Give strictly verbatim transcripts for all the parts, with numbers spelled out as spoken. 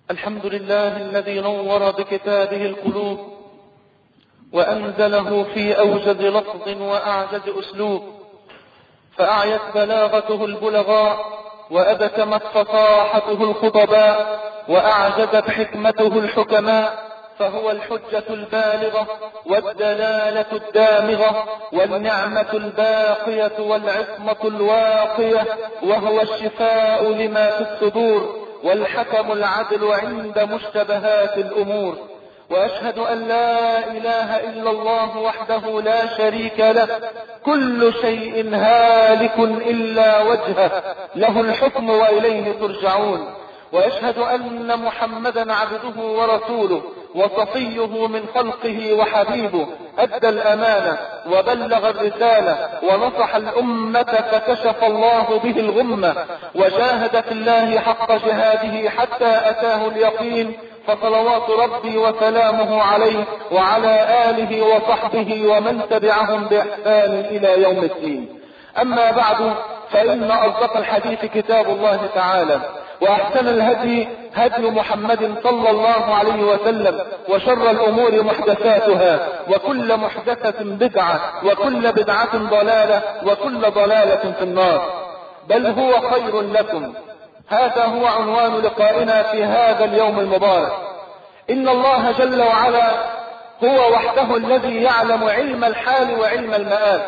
الحمد لله الذي نور بكتابه القلوب وأنزله في أوجز لفظ وأعجز أسلوب، فأعيت بلاغته البلغاء وأبكمت فصاحته الخطباء وأعجزت حكمته الحكماء، فهو الحجة البالغة والدلالة الدامغة والنعمة الباقية والعصمة الواقية، وهو الشفاء لما في الصدور والحكم العدل عند مشتبهات الأمور. وأشهد أن لا إله إلا الله وحده لا شريك له، كل شيء هالك إلا وجهه، له الحكم وإليه ترجعون. وأشهد أن محمدا عبده ورسوله وصفيه من خلقه وحبيبه، أدى الأمانة وبلغ الرسالة ونصح الأمة فكشف الله به الغمة، وجاهد في الله حق جهاده حتى أتاه اليقين، فصلوات ربي وسلامه عليه وعلى آله وصحبه ومن تبعهم بإحسان إلى يوم الدين. أما بعد، فإن أصدق الحديث كتاب الله تعالى، وأحسن الهدي هدي محمد صلى الله عليه وسلم، وشر الأمور محدثاتها، وكل محدثة بدعة، وكل بدعة ضلالة، وكل ضلالة في النار. بل هو خير لكم. هذا هو عنوان لقائنا في هذا اليوم المبارك. إن الله جل وعلا هو وحده الذي يعلم علم الحال وعلم المآل،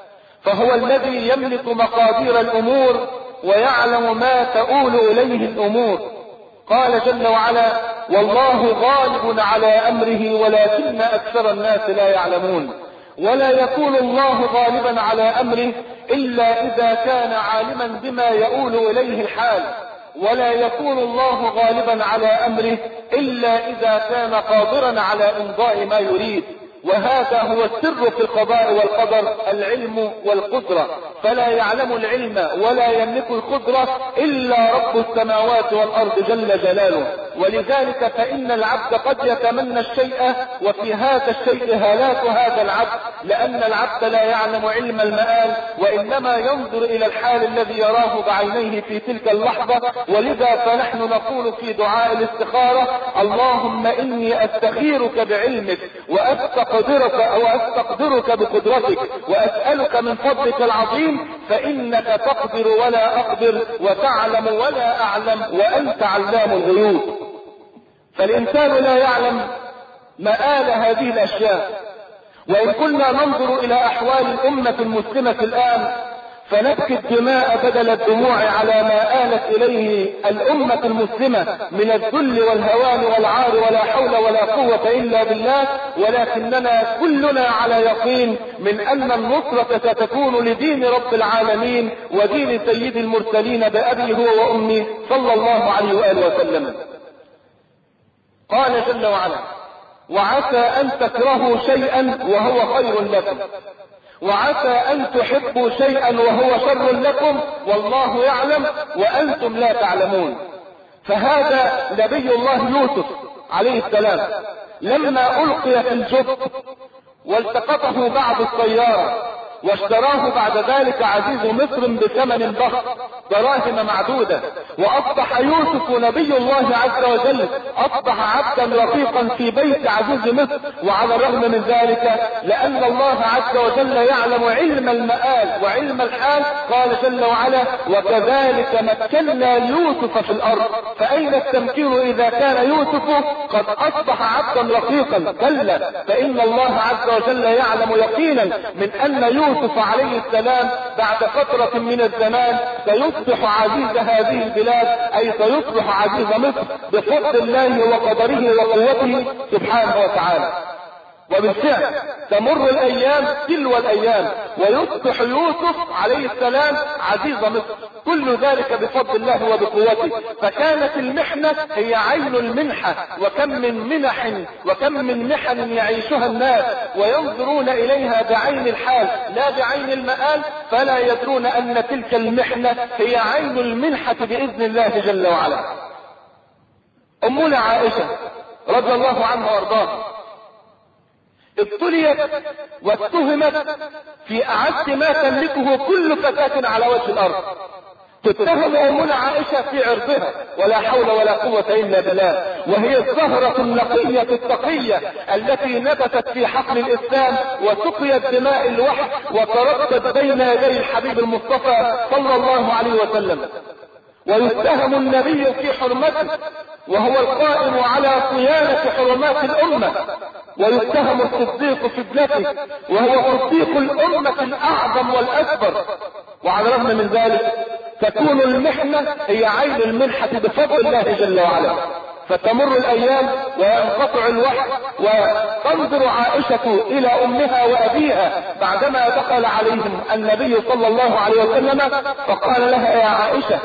فهو الذي يملك مقادير الأمور ويعلم ما تؤول إليه الأمور. قال جل وعلا: والله غالب على أمره ولكن أكثر الناس لا يعلمون. ولا يكون الله غالبا على أمره إلا إذا كان عالما بما يؤول إليه الحال، ولا يكون الله غالبا على أمره إلا إذا كان قادرا على إمضاء ما يريد. وهذا هو السر في القضاء والقدر، العلم والقدرة. فلا يعلم العلم ولا يملك القدرة إلا رب السماوات والأرض جل جلاله. ولذلك فإن العبد قد يتمنى الشيء وفي هذا الشيء هلاك هذا العبد، لأن العبد لا يعلم علم المآل، وإنما ينظر إلى الحال الذي يراه بعينيه في تلك اللحظة. ولذا فنحن نقول في دعاء الاستخارة: اللهم إني أستخيرك بعلمك وأستقدرك أو أستقدرك بقدرتك وأسألك من فضلك العظيم، فإنك تقدر ولا أقدر وتعلم ولا أعلم وأنت علام الغيوب. فالإنسان لا يعلم مآل هذه الأشياء. وإن كنا ننظر إلى أحوال الأمة المسلمة الآن فنبكي الدماء بدل الدموع على ما آلت إليه الأمة المسلمة من الذل والهوان والعار، ولا حول ولا قوة إلا بالله. ولكننا كلنا على يقين من أن النصرة ستكون لدين رب العالمين ودين سيد المرسلين بأبي هو وأمي صلى الله عليه وآله وسلم. قال جل وعلا: وعسى أن تكرهوا شيئا وهو خير لكم، وعسى أن تحبوا شيئا وهو شر لكم، والله يعلم وأنتم لا تعلمون. فهذا نبي الله يوسف عليه السلام لما ألقي في الجب والتقطه بعض السيارة واشتراه بعد ذلك عزيز مصر بثمن ضخم دراهم معدودة، وأصبح يوسف نبي الله عز وجل أصبح عبدا رقيقا في بيت عزيز مصر. وعلى الرغم من ذلك، لأن الله عز وجل يعلم علم المآل وعلم الحال، قال جل وعلا: وكذلك مكنا ليوسف في الأرض. فأين التمكين إذا كان يوسف قد أصبح عبدا رقيقا؟ كلا، فإن الله عز وجل يعلم يقينا من أن يوسف يوسف عليه السلام بعد فترة من الزمان سيصبح عزيز هذه البلاد، أي سيصبح عزيز مصر بفضل الله وقدره وقوته سبحانه وتعالى. وبالفعل تمر الأيام تلو الأيام ويصبح يوسف عليه السلام عزيز مصر، كل ذلك بفضل الله وبقوته. فكانت المحنة هي عين المنحة، وكم من منح وكم من محن يعيشها الناس وينظرون إليها بعين الحال لا بعين المآل، فلا يدرون أن تلك المحنة هي عين المنحة بإذن الله جل وعلا. أمنا عائشة رضي الله عنها وارضاها ابتليت واتهمت في أعز ما تملكه كل فتاة على وجه الأرض، تتهم أمنا عائشة في عرضها، ولا حول ولا قوة إلا بالله، وهي الزهرة النقية التقية التي نبتت في حقل الإسلام وسقيت دماء الوحي وتردد بين يدي الحبيب المصطفى صلى الله عليه وسلم. ويتهم النبي في حرمته وهو القائم على صيانة حرمات الأمة، ويتهم الصديق في ابنته وهو صديق الأمة الأعظم والأكبر. وعلى الرغم من ذلك تكون المحنة هي عين المنحة بفضل الله جل وعلا، فتمر الأيام وينقطع الوحي وتنظر عائشة إلى أمها وأبيها بعدما دخل عليهم النبي صلى الله عليه وسلم فقال لها يا عائشة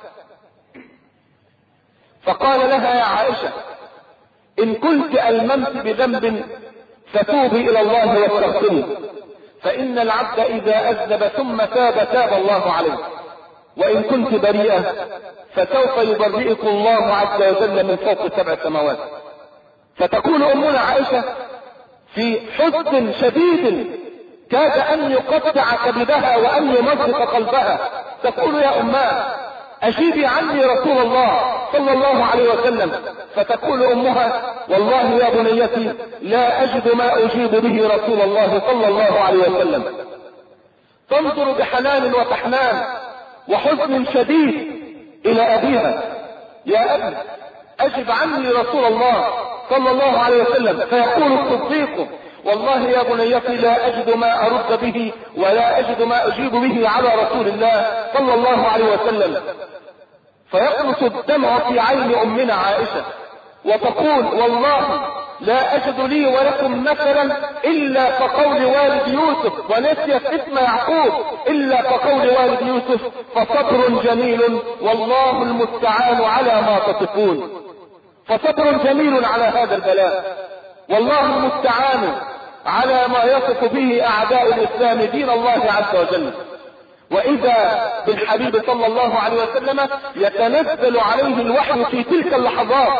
فقال لها يا عائشة إن كنت ألممت بذنب فتوبي إلى الله واستغفري، فإن العبد إذا أذنب ثم تاب تاب الله عليه، وإن كنت بريئة فسوف يبرئك الله عز وجل من فوق سبع سماوات. فتكون أمنا عائشة في حزن شديد كاد أن يقطع كبدها وأن يمزق قلبها، تقول يا أماه أجيبي عني رسول الله صلى الله عليه وسلم. فتقول أمها والله يا بنيتي لا أجد ما أجيب به رسول الله صلى الله عليه وسلم. تنظر بحنان وتحنان وحزن شديد إلى أبيها يا أبي أجب عني رسول الله صلى الله عليه وسلم. فيقول الصديق والله يا بنيتي لا أجد ما أرد به ولا أجد ما أجيب به على رسول الله صلى الله عليه وسلم. فيقرص الدمع في عين أمنا عائشة وتقول والله لا أجد لي ولكم مثلا إلا كقول والد يوسف، ونسيت اسم يعقوب إلا كقول والد يوسف فصبر جميل والله المستعان على ما تصفون. فصبر جميل على هذا البلاء والله المستعان على ما يصف به أعداء الإسلام دين الله عز وجل. وإذا بالحبيب صلى الله عليه وسلم يتنزل عليه الوحي في تلك اللحظات،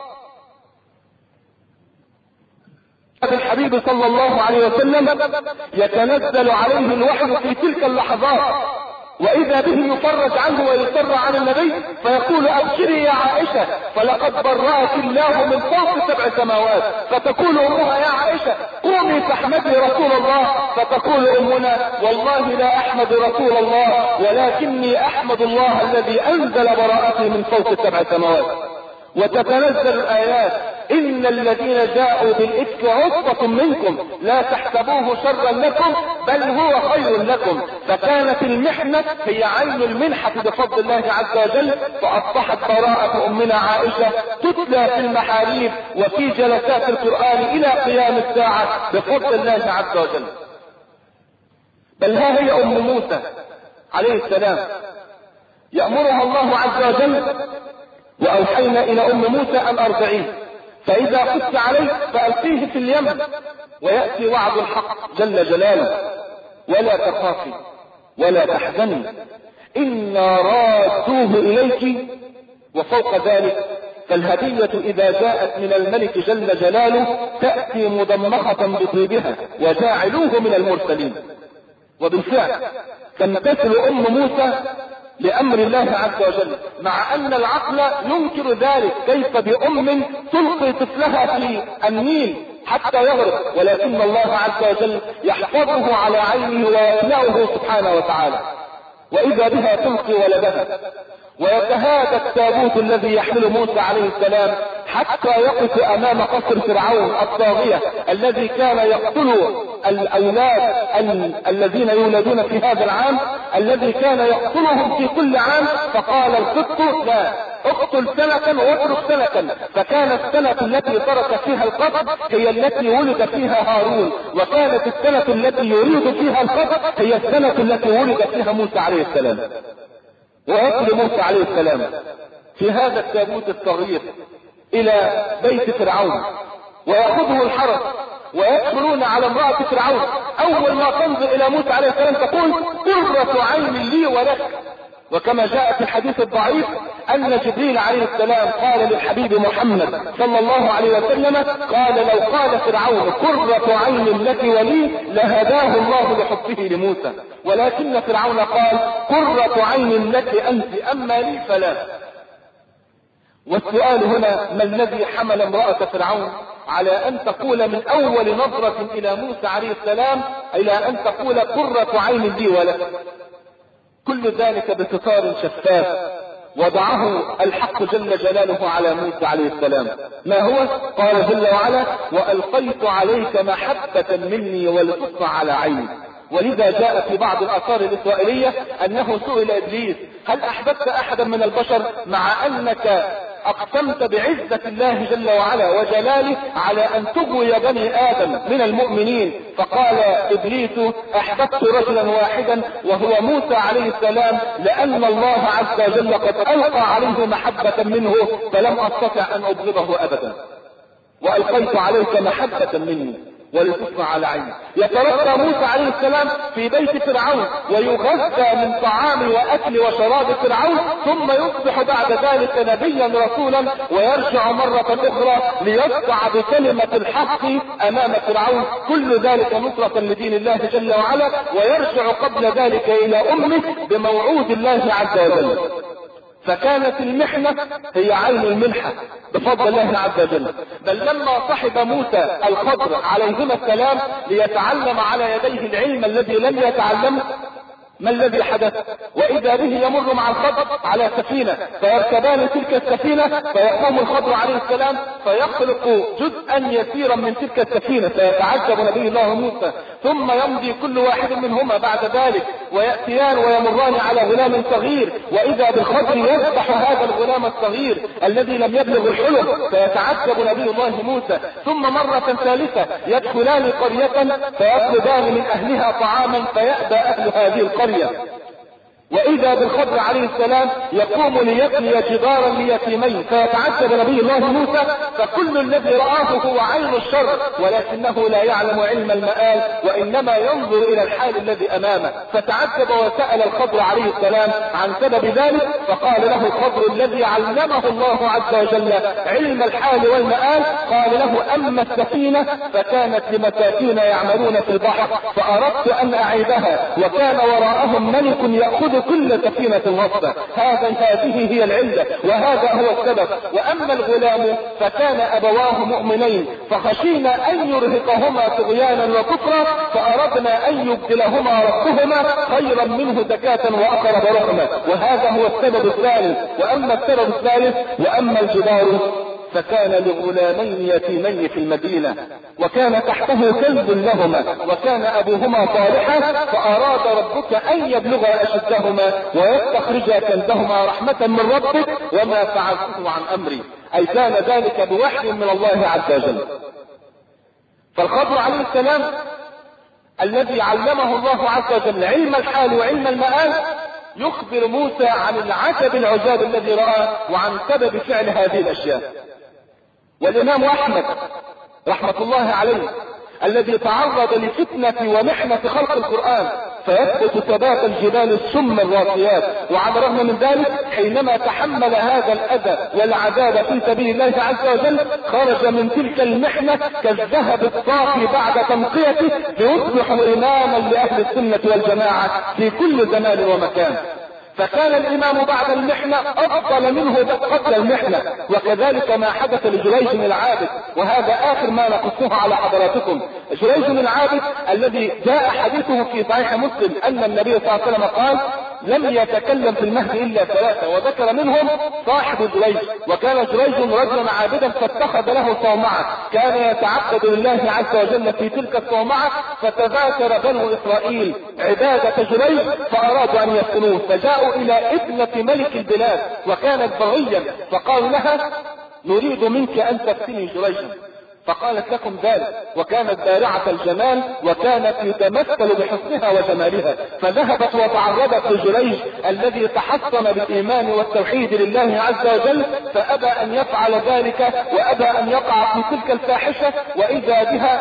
بالحبيب صلى الله عليه وسلم يتنزل عليه الوحي في تلك اللحظات، وإذا به يفرج عنه ويسر عن النبي فيقول أبشري يا عائشة فلقد برأك الله من فوق سبع سماوات. فتقول أمها يا عائشة قومي فاحمدي رسول الله. فتقول أمنا والله لا أحمد رسول الله ولكني أحمد الله الذي أنزل براءتي من فوق سبع سماوات. وتتنزل الآيات إن الذين جاءوا بالإفك عصبة منكم لا تحسبوه شرا لكم بل هو خير لكم. فكانت المحنة هي عين المنحة بفضل الله عز وجل، فأصبحت براءة أمنا عائشة تتلى في المحاريب وفي جلسات القرآن إلى قيام الساعة بفضل الله عز وجل. بل ها هي أم موسى عليه السلام يأمرها الله عز وجل وأوحينا إلى أم موسى أن أرضعيه، فإذا خفت عليه فألقيه في اليم ويأتي وعد الحق جل جلاله ولا تخافي ولا تحزني إنا رادوه إليك. وفوق ذلك فالهدية إذا جاءت من الملك جل جلاله تأتي مضمخة بطيبها وجاعلوه من المرسلين. وبالفعل تمتثل أم موسى لأمر الله عز وجل، مع أن العقل ينكر ذلك، كيف بأم تلقي طفلها في النيل حتى يغرق، ولكن الله عز وجل يحفظه على عينه ويمنعه سبحانه وتعالى. وإذا بها تلقي ولدها ويتهادى التابوت الذي يحمل موسى عليه السلام حتى يقف أمام قصر فرعون الطاغية الذي كان يقتل الأولاد الذين يولدون في هذا العام، الذي كان يقتلهم في كل عام. فقال القط لا اقتل سنة واترك سنة، فكانت السنة التي ترك فيها القتل هي التي ولد فيها هارون، وكانت السنة التي يريد فيها القتل هي السنة التي ولد فيها موسى عليه السلام. ويقتل موسى عليه السلام في هذا التابوت الصغير إلى بيت فرعون ويأخذه الحرس ويدخلون على امرأة فرعون. أول ما تنظر إلى موسى عليه السلام تقول قرة عين لي ولك، وكما جاء في الحديث الضعيف أن جبريل عليه السلام قال للحبيب محمد صلى الله عليه وسلم، قال لو قال فرعون قرة عين لك ولي لهداه الله لحبه لموسى، ولكن فرعون قال قرة عين لك أنت أما لي فلا. والسؤال هنا: ما الذي حمل امرأة فرعون على أن تقول من أول نظرة إلى موسى عليه السلام إلى أن تقول قرة عين لي ولك؟ كل ذلك بستار شفاف وضعه الحق جل جلاله على موسى عليه السلام. ما هو؟ قال جل وعلا: وألقيت عليك محبة مني ولتصنع على عيني. ولذا جاء في بعض الآثار الإسرائيلية أنه سئل إبليس: هل أحببت أحدا من البشر مع أنك أقسمت بعزة الله جل وعلا وجلاله على أن تغوي بني آدم من المؤمنين؟ فقال إبليس: أحببت رجلا واحدا وهو موسى عليه السلام، لأن الله عز وجل قد ألقى عليه محبة منه فلم أستطع أن أبغضه أبدا. وألقيت عليك محبة مني ولتصنع على عيني. يترقى موسى عليه السلام في بيت فرعون ويغذى من طعام واكل وشراب فرعون، ثم يصبح بعد ذلك نبيا رسولا ويرجع مرة اخرى ليسعى بكلمة الحق امام فرعون، كل ذلك نصرة لدين الله جل وعلا، ويرجع قبل ذلك الى امه بموعود الله عز وجل. فكانت المحنة هي عين المنحة بفضل الله عز وجل. بل لما صحب موسى الخضر عليهما السلام ليتعلم على يديه العلم الذي لم يتعلمه، ما الذي حدث؟ وإذا به يمر مع الخضر على سفينة فيركبان تلك السفينة، فيقوم الخضر عليه السلام فيخلق جزءا يسيرا من تلك السفينة، فيتعجب نبي الله موسى، ثم يمضي كل واحد منهما بعد ذلك ويأتيان ويمران على غلام صغير، وإذا بالخضر يذبح هذا الغلام الصغير الذي لم يبلغ الحلم، فيتعجب نبي الله موسى. ثم مرة ثالثة يدخلان قرية فيطلبان من أهلها طعاما فيأبى أهل هذه القرية، وإذا بالخضر عليه السلام يقوم ليبني جدارا ليتيمين، فيتعجب نبي الله موسى، فكل الذي رآه هو عين الشر، ولكنه لا يعلم علم المآل وإنما ينظر إلى الحال الذي أمامه. فتعجب وسأل الخضر عليه السلام عن سبب ذلك، فقال له الخضر الذي علمه الله عز وجل علم الحال والمآل، قال له: أما السفينة فكانت لمساكين يعملون في البحر فأردت أن أعيدها، وكان وراءهم ملك يأخذ كل سفينة غصبة. هذا هذه هي العلة وهذا هو السبب. وأما الغلام فكان أبواه مؤمنين فخشينا أن يرهقهما طغيانا وكفرا، فأردنا أن يبدلهما ربهما خيرا منه زكاة وأقرب رحمة. وهذا هو السبب الثالث. وأما السبب الثالث: وأما الجدار فكان لغلامين يتيمين في المدينة وكان تحته كلب لهما وكان أبوهما صالحا، فأراد ربك أن يبلغا أشدهما ويستخرجا كنزهما رحمة من ربك وما فعلته عن أمري، أي كان ذلك بوحي من الله عز وجل. فالخضر عليه السلام الذي علمه الله عز وجل علم الحال وعلم المآل يخبر موسى عن العجب العجاب الذي رآه وعن سبب فعل هذه الأشياء. والإمام أحمد رحمة الله عليه الذي تعرض لفتنة ومحنة خلق القرآن فيثبت ثبات الجبال السم الراسيات، وعلى الرغم من ذلك حينما تحمل هذا الأذى والعذاب في سبيل الله عز وجل خرج من تلك المحنة كالذهب الصافي بعد تنقيته ليصبح إماما لأهل السنة والجماعة في كل زمان ومكان. فكان الإمام بعد المحنة أفضل منه قبل المحنة. وكذلك ما حدث لجريج العابد، وهذا آخر ما نقصه على حضراتكم. جريج العابد الذي جاء حديثه في صحيح مسلم أن النبي صلى الله عليه وسلم قال: لم يتكلم في المهد إلا ثلاثة، وذكر منهم صاحب جريج. وكان جريج رجلا عابدا فاتخذ له صومعة كان يتعبد لله عز وجل في تلك الصومعة، فتذاكر بنو إسرائيل عبادة جريج فأرادوا أن يفتنوه، فجاءوا إلى ابنة ملك البلاد وكانت بغيا فقالوا لها: نريد منك أن تفتني جريجا. فقالت: لكم ذلك. وكانت بارعة الجمال وكانت يتمثل بحسنها وجمالها، فذهبت وتعرضت لجريج الذي تحصن بالإيمان والتوحيد لله عز وجل، فأبى أن يفعل ذلك وأبى أن يقع في تلك الفاحشة، وإذا بها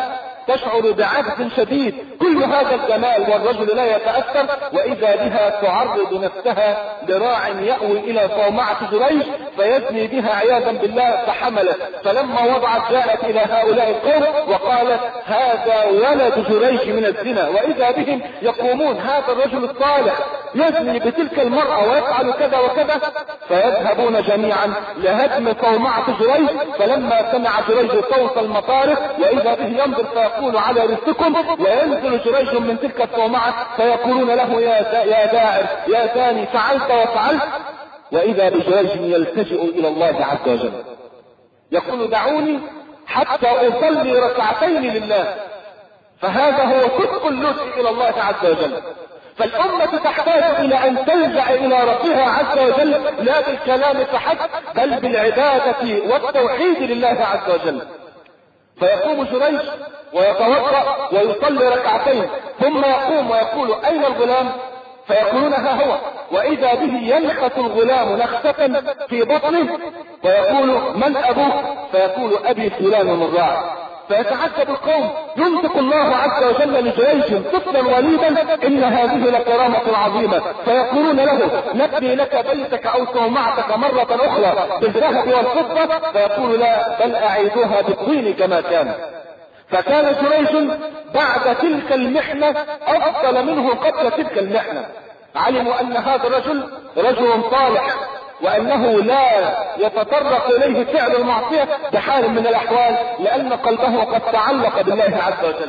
تشعر بعجز شديد. كل هذا الجمال والرجل لا يتأثر، وإذا بها تعرض نفسها لراع يأوي إلى صومعة جريج فيزني بها عياذا بالله، فحملت. فلما وضعت جاءت إلى هؤلاء القوم وقالت هذا ولد جريج من الزنا، وإذا بهم يقومون هذا الرجل الصالح يزني بتلك المرأة ويفعل كذا وكذا، فيذهبون جميعا لهدم صومعة جريج. فلما سمع جريج صوت المطارق وإذا به ينظر فيقول على رزقكم، وينزل جريج من تلك الصومعة فيقولون له يا يا داعر يا ثاني فعلت وفعلت، وإذا بجريج يلتجئ إلى الله عز وجل يقول دعوني حتى أصلي ركعتين لله. فهذا هو صدق اللجوء إلى الله عز وجل. فالأمة تحتاج إلى أن تلجأ إلى ربها عز وجل لا بالكلام فحسب بل بالعبادة والتوحيد لله عز وجل. فيقوم جريج ويتوضأ ويصلي ركعتين ثم يقوم ويقول أين الغلام؟ فيقولون ها هو، وإذا به ينخت الغلام نخسة في بطنه ويقول من أبوك؟ فيقول أبي فلان الراعي. فيتعجب القوم، ينطق الله عز وجل لجريج طفلا وليدا إن هذه لكرامة عظيمة. فيقولون له نبني لك بيتك أو صومعتك مرة أخرى بالذهب والفضة، فيقول لا بل أعيدوها بالطين كما كان. فكان جريج بعد تلك المحنة أفضل منه قبل تلك المحنة. علموا أن هذا الرجل رجل صالح، وأنه لا يتطرق إليه فعل المعصية بحال من الأحوال، لأن قلبه قد تعلق بالله عز وجل.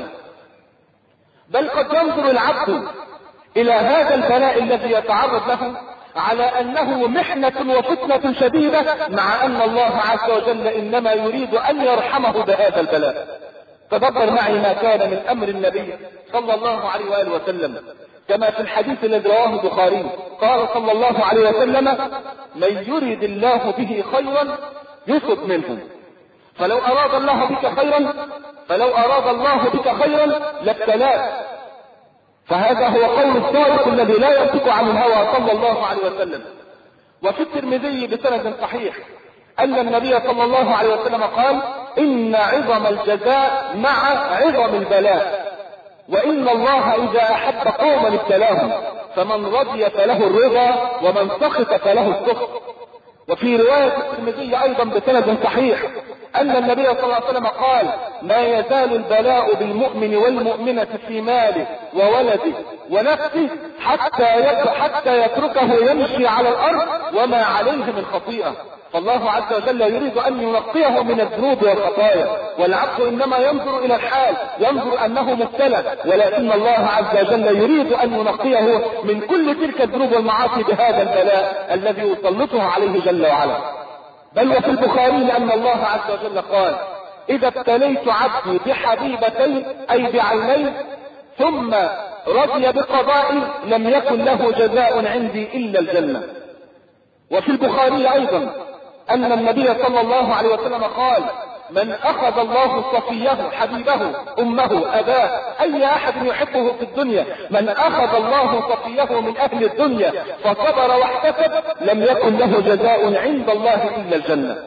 بل قد ينظر العبد إلى هذا البلاء الذي يتعرض له على أنه محنة وفتنة شديدة، مع أن الله عز وجل إنما يريد أن يرحمه بهذا البلاء. تدبر معي ما كان من أمر النبي صلى الله عليه وآله وسلم كما في الحديث الذي رواه البخاري قال صلى الله عليه وسلم من يريد الله به خيرا يصب منه، فلو أراد الله بك خيرا فلو أراد الله بك خيرا لابتلاك. فهذا هو قول الصادق الذي لا ينطق عن الهوى صلى الله عليه وسلم. وفي الترمذي بسند صحيح أن النبي صلى الله عليه وسلم قال إن عظم الجزاء مع عظم البلاء، وإن الله إذا أحب قوما ابتلاهم، فمن رضي فله الرضا ومن سخط فله السخط. وفي رواية الترمذي أيضا بسند صحيح أن النبي صلى الله عليه وسلم قال ما يزال البلاء بالمؤمن والمؤمنة في ماله وولده ونفسه حتى حتى يتركه يمشي على الأرض وما عليه من خطيئة. فالله عز وجل يريد أن ينقيه من الذنوب والخطايا، والعبد إنما ينظر إلى الحال، ينظر أنه مبتلى، ولكن الله عز وجل يريد أن ينقيه من كل تلك الذنوب والمعاصي بهذا البلاء الذي يسلطه عليه جل وعلا. بل وفي البخاري أن الله عز وجل قال إذا ابتليت عبدي بحبيبتين أي بعينين ثم رضي بقضائي لم يكن له جزاء عندي إلا الجنة. وفي البخاري أيضا أن النبي صلى الله عليه وسلم قال من أخذ الله صفيه حبيبه أمه أباه أي أحد يحبه في الدنيا، من أخذ الله صفيه من أهل الدنيا فصبر واحتسب لم يكن له جزاء عند الله إلا الجنة.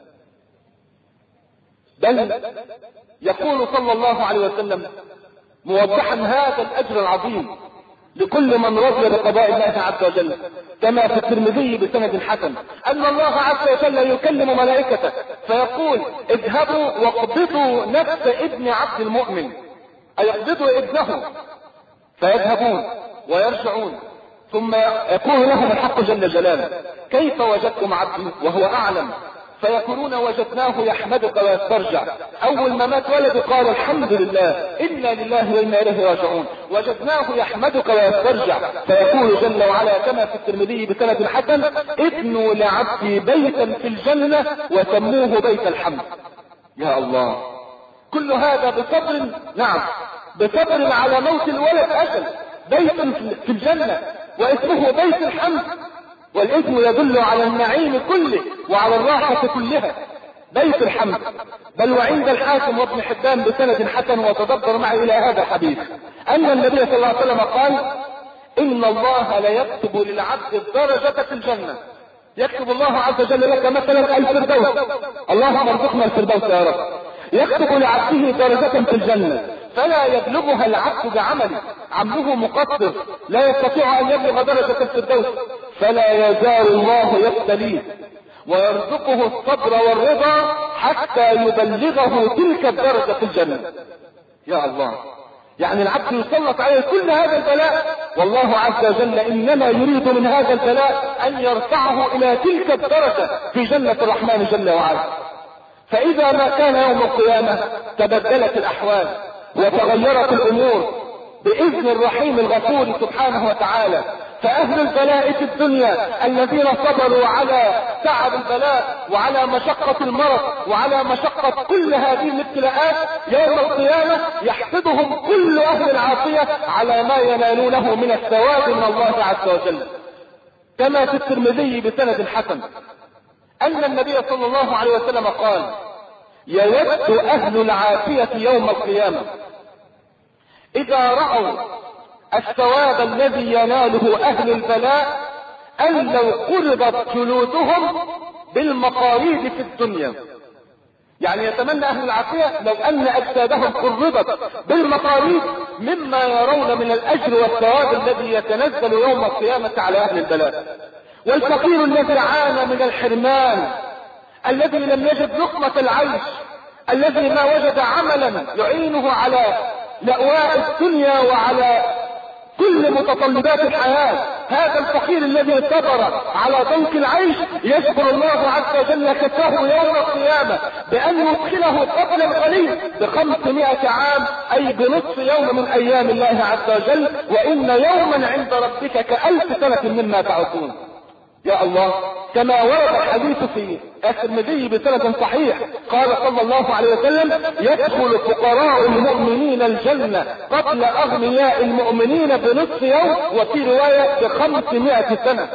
بل يقول صلى الله عليه وسلم موضحا هذا الأجر العظيم لكل من رضي بقضاء الله عز وجل كما في الترمذي بسند حسن أن الله عز وجل يكلم ملائكته فيقول اذهبوا واقبضوا نفس ابن عبد المؤمن، أي اقبضوا ابنه، فيذهبون ويرجعون ثم يقول لهم الحق جل جلاله كيف وجدتم عبدي وهو أعلم؟ فيقولون وجدناه يحمدك ويسترجع. أول ما مات ولده قال الحمد لله إنا لله وإنا إليه راجعون، وجدناه يحمدك ويسترجع. فيقول جل وعلا كما في الترمذي بسند حسن ابنوا لعبدي بيتا في الجنة وسموه بيت الحمد. يا الله، كل هذا بصبر، نعم بصبر على موت الولد أجل، بيت في الجنة واسمه بيت الحمد، والاسم يدل على النعيم كله وعلى الراحة كلها، بيت الحمد. بل وعند الحاكم وابن حبان بسند حسن وتدبر معي إلى هذا الحديث أن النبي صلى الله عليه وسلم قال إن الله ليكتب للعبد الدرجة في الجنة، يكتب الله عز وجل لك مثلا الفردوس، اللهم ارزقنا الفردوس يا رب، يكتب لعبده درجة في الجنة فلا يبلغها العبد بعمله، عمله مقصر لا يستطيع ان يبلغ درجة الفردوس، فلا يزال الله يبتليه ويرزقه الصبر والرضا حتى يبلغه تلك الدرجة في الجنة. يا الله، يعني العبد يسلط عليه كل هذا البلاء، والله عز وجل انما يريد من هذا البلاء ان يرفعه الى تلك الدرجة في جنة الرحمن جل وعلا. فاذا ما كان يوم القيامة تبدلت الاحوال وتغيرت الامور باذن الرحيم الغفور سبحانه وتعالى. فاهل البلاء في الدنيا الذين صبروا على تعب البلاء وعلى مشقة المرض وعلى مشقة كل هذه الابتلاءات يوم القيامة يحسدهم كل اهل العافية على ما ينالونه من الثواب من الله عز وجل. كما في الترمذي بسند حسن ان النبي صلى الله عليه وسلم قال: يود اهل العافية يوم القيامة اذا رأوا الثواب الذي يناله اهل البلاء ان لو قرضت جلودهم بالمقاريض في الدنيا. يعني يتمنى اهل العافية لو ان اجسادهم قرضت بالمقاريض مما يرون من الاجر والثواب الذي يتنزل يوم القيامة على اهل البلاء. والفقير الذي عانى من الحرمان، الذي لم يجد لقمة العيش، الذي ما وجد عملا يعينه على لأواء الدنيا وعلى كل متطلبات الحياة، هذا الفقير الذي صبر على ضنك العيش يشكر الله عز وجل كفاه يوم القيامة بأن يدخله قبل الغني بخمسمائة عام، أي بنصف يوم من أيام الله عز وجل، وإن يوما عند ربك كألف سنة مما تعدون. يا الله، كما ورد الحديث في الترمذي بسند صحيح قال صلى الله عليه وسلم: يدخل فقراء المؤمنين الجنة قبل اغنياء المؤمنين بنصف يوم، وفي رواية بخمسمائة سنة.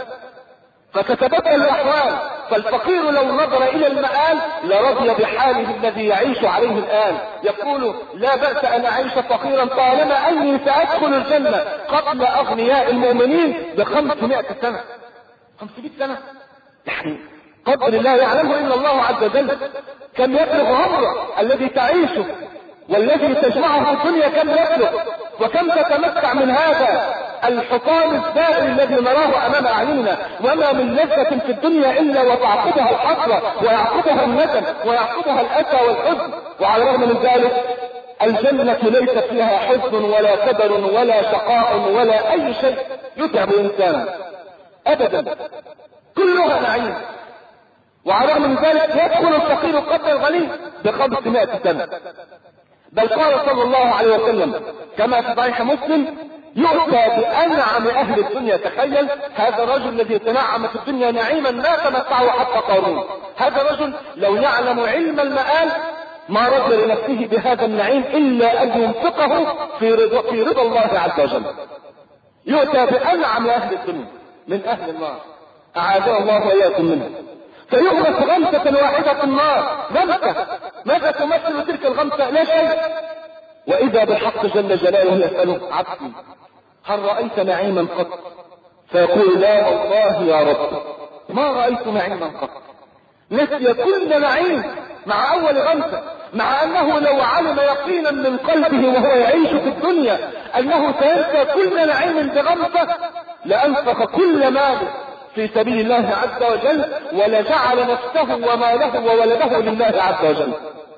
فتتبدل الاحوال، فالفقير لو نظر الى المآل لرضي بحاله الذي يعيش عليه الان، يقول: لا بأس ان اعيش فقيرا طالما اني سادخل الجنة قبل اغنياء المؤمنين بخمسمائة سنة. خمسمائة سنة يعني قدر الله يعلمه إلا الله عز وجل. كم يبلغ عمره الذي تعيشه والذي تجمعه الدنيا، كم يبلغ، وكم تتمتع من هذا الحطام الزائل الذي نراه امام اعيننا. وما من لذة في الدنيا الا وتعقبها الحسرة ويعقبها الندم ويعقبها الاسى والحزن. وعلى الرغم من ذلك الجنة ليس فيها حزن ولا كدر ولا شقاء ولا اي شيء يتعب الانسان ابدا، كلها نعيم. وعلى الرغم من ذلك يدخل الفقير قبل الغني بخمسمائة سنة. بل قال صلى الله عليه وسلم كما في صحيح مسلم: يؤتى بانعم اهل الدنيا. تخيل هذا الرجل الذي تنعم في الدنيا نعيما ما تمتعه حتى قارون. هذا الرجل لو يعلم علم المآل ما رضي لنفسه بهذا النعيم الا ان ينفقه في رضا, في رضا الله عز وجل. يؤتى بانعم اهل الدنيا من اهل النار، اعاذنا الله واياكم منه، فيغمس غمسة واحدة في النار. غمسة، ماذا تمثل تلك الغمسة؟ لا شيء. واذا بالحق جل جلاله يسأله: عبدي هل رأيت نعيما قط؟ فيقول: لا والله يا رب ما رأيت نعيما قط. نسي كل نعيم مع اول غمسة، مع انه لو علم يقينا من قلبه وهو يعيش في الدنيا انه سينسى كل نعيم بغمسة لانفق كل ماله في سبيل الله عز وجل ولجعل نفسه وماله وولده لله عز وجل.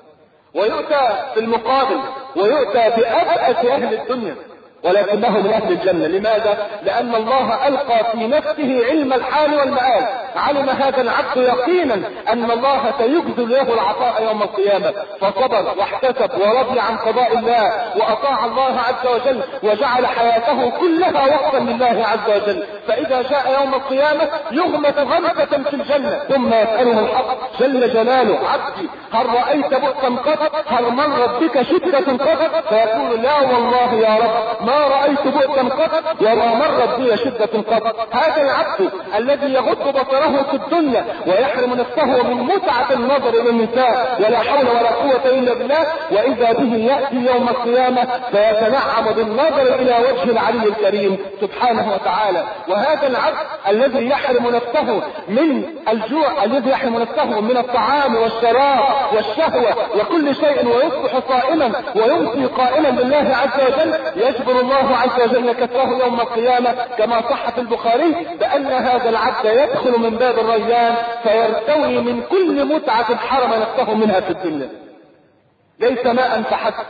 ويؤتى في المقابل ويؤتى بأبأس اهل الدنيا ولكنه من اهل الجنة. لماذا؟ لان الله القى في نفسه علم الحال والمآل. علم هذا العبد يقينا ان الله سيجزل له العطاء يوم القيامة، فصبر واحتسب ورضي عن قضاء الله واطاع الله عز وجل وجعل حياته كلها وقتا لله عز وجل. فاذا جاء يوم القيامة يغمس غمسة في الجنة ثم يسأله الحق جل جلاله: عبدي هل رأيت بؤسا قط؟ هل مرت بك شدة قط؟ فيقول: لا والله يا رب ما رأيت بؤسا قط وما مرت بي شدة قط. هذا العبد الذي يغض بصره في الدنيا ويحرم نفسه من متعة النظر الى النساء ولا حول ولا قوة الا بالله، واذا به يأتي يوم القيامة فيتنعم بالنظر الى وجه العلي الكريم سبحانه وتعالى. وهذا العبد الذي يحرم نفسه من الجوع، الذي يحرم نفسه من الطعام والشراب والشهوة وكل شيء ويصبح صائما ويمسي قائما لله عز وجل، يجبر الله عز وجل كفاه يوم القيامة كما صح في البخاري بأن هذا العبد يدخل من باب الريان فيرتوي من كل متعة حرم نفسه منها في الدنيا، ليس ماء فحسب،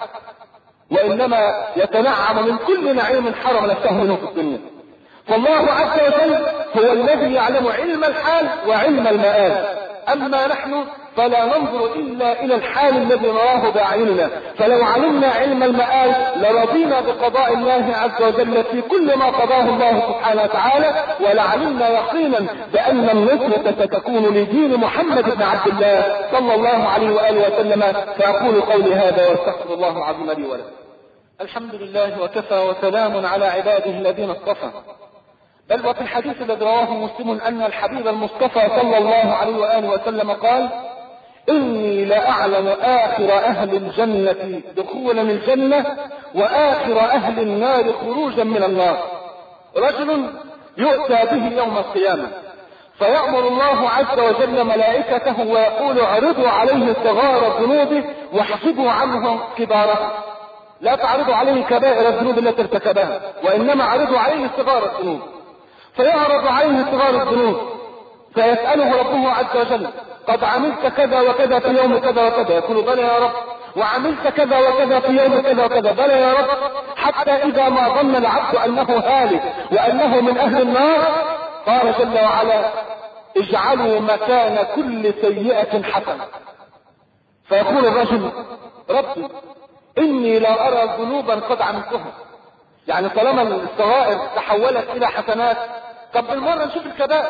وإنما يتنعم من كل نعيم حرم نفسه منه في الدنيا. فالله عز وجل هو الذي يعلم علم الحال وعلم المآل، أما نحن فلا ننظر إلا إلى الحال الذي نراه بأعيننا، فلو علمنا علم المآل لرضينا بقضاء الله عز وجل في كل ما قضاه الله سبحانه وتعالى، ولعلمنا يقينا بأن النصرة ستكون لدين محمد بن عبد الله صلى الله عليه وآله وسلم. فأقول قولي هذا واستغفر الله العظيم لي ولكم. الحمد لله وكفى وسلام على عباده الذين اصطفى. بل وفي الحديث الذي رواه مسلم أن الحبيب المصطفى صلى الله عليه وآله وسلم قال: إني لأعلم آخر أهل الجنة دخولا الجنة وآخر أهل النار خروجا من النار. رجل يؤتى به يوم القيامة فيأمر الله عز وجل ملائكته ويقول: اعرضوا عليه صغار الذنوب واحسبوا عنه كبارها. لا تعرضوا عليه كبائر الذنوب التي ارتكبها، وإنما عرضوا عليه صغار الذنوب. فيعرض عليه صغار الذنوب فيسأله ربه عز وجل: قد عملت كذا وكذا في يوم كذا وكذا؟ يقول: بلى يا رب. وعملت كذا وكذا في يوم كذا وكذا؟ بلى يا رب. حتى إذا ما ظن العبد أنه هالك وأنه من أهل النار قال جل وعلا: اجعلوا مكان كل سيئة حسنة. فيقول الرجل: ربي إني لا أرى ذنوبا قد عملتها. يعني طالما الصغائر تحولت إلى حسنات، طب بالمرة نشوف الكبائر.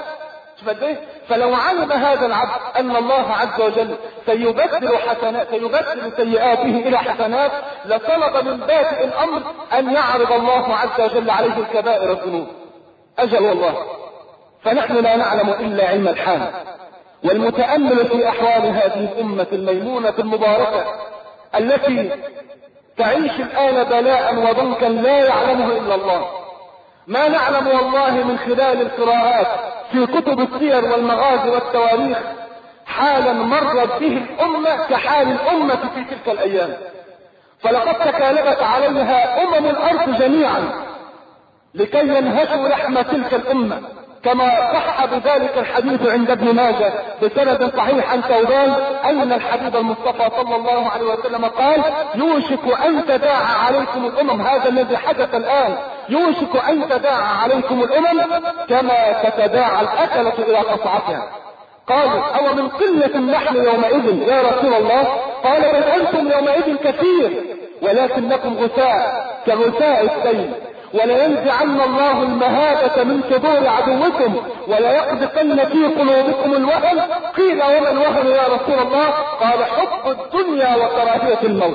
فلو علم هذا العبد أن الله عز وجل سيبدل حسنات سيبدل سيئاته إلى حسنات لطلب من بادئ الأمر أن يعرض الله عز وجل عليه الكبائر الذنوب. أجل والله. فنحن لا نعلم إلا علم الحال، والمتأمل في أحوال هذه الأمة الميمونة المباركة التي تعيش الآن بلاء وضنكا لا يعلمه إلا الله. ما نعلم والله من خلال القراءات في كتب السير والمغازي والتواريخ حالا مرت به الأمة كحال الأمة في تلك الأيام، فلقد تكالبت عليها أمم الأرض جميعا لكي ينهشوا لحم تلك الأمة، كما صح بذلك الحديث عند ابن ماجه بسند صحيح عن ثوبان أن الحبيب المصطفى صلى الله عليه وسلم قال: يوشك أن تداعى عليكم الأمم، هذا الذي حدث الآن، يوشك أن تداعى عليكم الأمم كما تتداعى الأكلة إلى قصعتها. قالوا: أو من قلة نحن يومئذ يا رسول الله؟ قال: بل أنتم يومئذ كثير ولكنكم غثاء كغثاء السيل، ولينزعن الله المهابة من صدور عدوكم وليقذفن في قلوبكم الوهن. قيل: وما الوهن يا رسول الله؟ قال: حب الدنيا وكراهية الموت.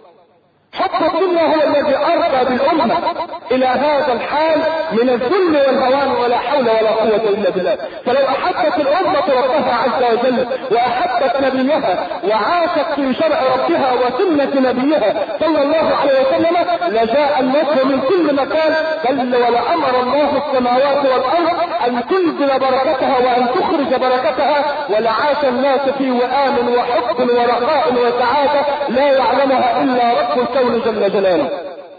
حب الدنيا هو الذي أرقى بالأمة إلى هذا الحال من الذل والهوان ولا حول ولا قوة إلا بالله. فلو أحبت الأمة ربها عز وجل وأحبت نبيها وعاشت في شرع ربها وسنة نبيها صلى الله عليه وسلم لجاء النصر من كل مكان، بل ولأمر الله السماوات والأرض أن تنزل بركتها وأن تخرج بركتها، ولعاش الناس في وآم وحب ورخاء وسعادة لا يعلمها إلا رب الكون جل جلاله.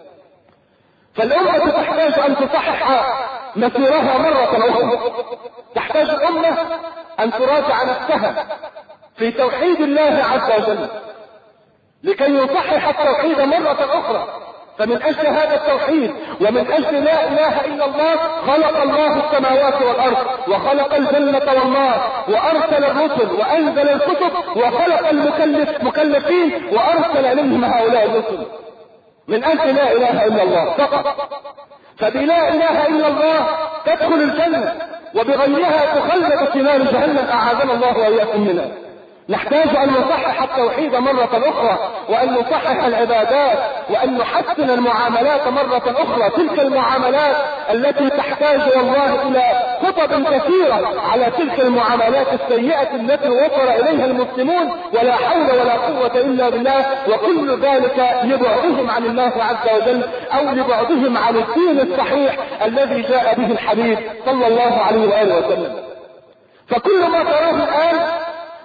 فالأمة تحتاج أن تصحح مسيرها مرة أخرى، تحتاج الأمة أن تراجع نفسها في توحيد الله عز وجل لكي يصحح التوحيد مرة أخرى. فمن أجل هذا التوحيد ومن أجل لا إله إلا الله خلق الله السماوات والأرض وخلق الجنة والنار وأرسل الرسل وأنزل الكتب وخلق المكلف مكلفين وأرسل إليهم هؤلاء الرسل من أجل لا إله إلا الله فقط. فبلا إله إلا الله تدخل الجنة وبغيرها تخلد في نار جهنم أعاذنا الله وإياكم منها. نحتاج أن نصحح التوحيد مرة أخرى وأن نصحح العبادات وأن نحسن المعاملات مرة أخرى، تلك المعاملات التي تحتاج والله إلى خطب كثيرة على تلك المعاملات السيئة التي وصل إليها المسلمون ولا حول ولا قوة إلا بالله، وكل ذلك لبعدهم عن الله عز وجل أو لبعدهم عن الدين الصحيح الذي جاء به الحبيب صلى الله عليه وآله وسلم. فكل ما تراه الآن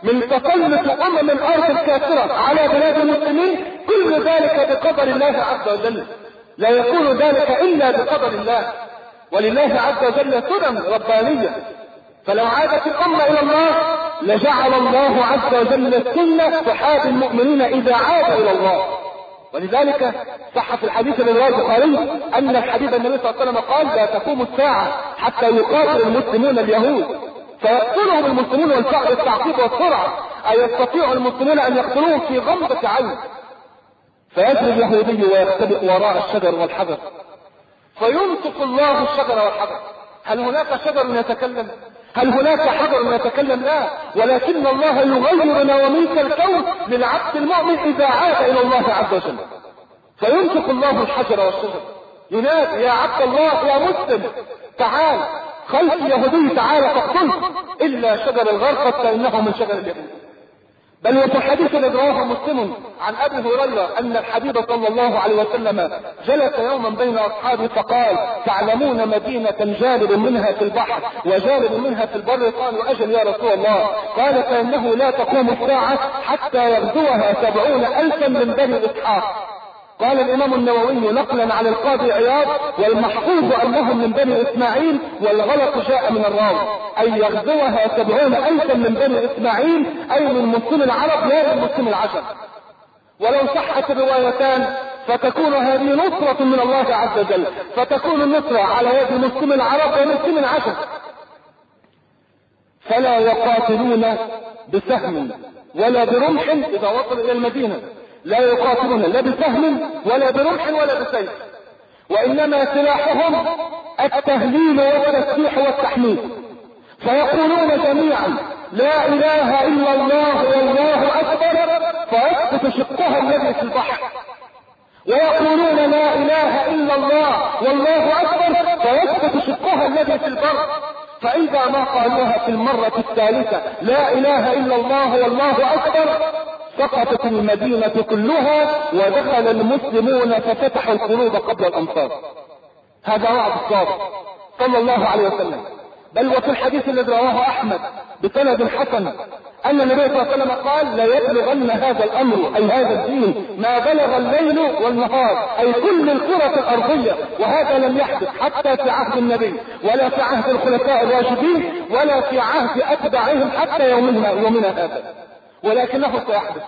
من تسلط أمم الأرض الكافرة على بلاد المسلمين، كل ذلك بقدر الله عز وجل، لا يكون ذلك إلا بقدر الله. ولله عز وجل سنن ربانية، فلو عادت الأمة إلى الله لجعل الله عز وجل السنة صحاب المؤمنين إذا عادوا إلى الله. ولذلك صح في الحديث الذي رواه البخاري أن الحبيب النبي صلى الله عليه وسلم قال: لا تقوم الساعة حتى يقاتل المسلمون اليهود فيقتلهم المسلمون والفعل التعقيب والسرعة، أي يستطيع المسلمون أن يقتلوهم في غمضة عين. فيجري اليهودي ويختبئ وراء الشجر والحجر فينطق الله الشجر والحجر. هل هناك شجر يتكلم؟ هل هناك حجر يتكلم؟ لا، ولكن الله يغير نواميس الكون للعبد المؤمن إذا عاد إلى الله عز وجل. فينطق الله الحجر والشجر ينادي: يا عبد الله يا مسلم تعال، خلف يهودي تعال فاقتله، إلا شجر الغرقد فإنه من شجر اليهود. بل وفي الحديث الذي رواه مسلم عن ابي هريره ان الحبيب صلى الله عليه وسلم جلس يوما بين اصحابه فقال: تعلمون مدينه جانب منها في البحر وجانب منها في البر؟ قالوا: اجل يا رسول الله. قال: فانه لا تقوم الساعه حتى يغزوها سبعون الفا من بني اسحاق. قال الامام النووي نقلا عن القاضي عياض: والمحفوظ انهم من بني اسماعيل، والغلط جاء من الراوي، اي يغزوها سبعون الفا من بني اسماعيل، اي من مسلم العرب لا من مسلم العجم. ولو صحت الروايتان فتكون هذه نصرة من الله عز وجل، فتكون النصرة على يد مسلم العرب ومسلم العجم. فلا يقاتلون بسهم ولا برمح اذا وصلوا الى المدينة، لا يقاتلون لا بسهم ولا برمح ولا بسيف، وإنما سلاحهم التهليل والتسبيح والتحميد. فيقولون جميعا: لا إله إلا الله والله أكبر، فيسقط شقها الذي في البحر. ويقولون: لا إله إلا الله والله أكبر، فيسقط شقها الذي في البر. فإذا ما قالوها في المرة الثالثة: لا إله إلا الله والله أكبر، سقطت المدينة كلها ودخل المسلمون ففتحوا القلوب قبل الأمطار. هذا وعد الصادق صلى الله عليه وسلم. بل وفي الحديث الذي رواه أحمد بسند حسن أن النبي صلى الله عليه وسلم قال: لا يبلغن هذا الأمر أي هذا الدين ما بلغ الليل والنهار، أي كل الكرة الأرضية. وهذا لم يحدث حتى في عهد النبي ولا في عهد الخلفاء الراشدين ولا في عهد أتباعهم حتى يومنا يومنا هذا، ولكنه سيحدث.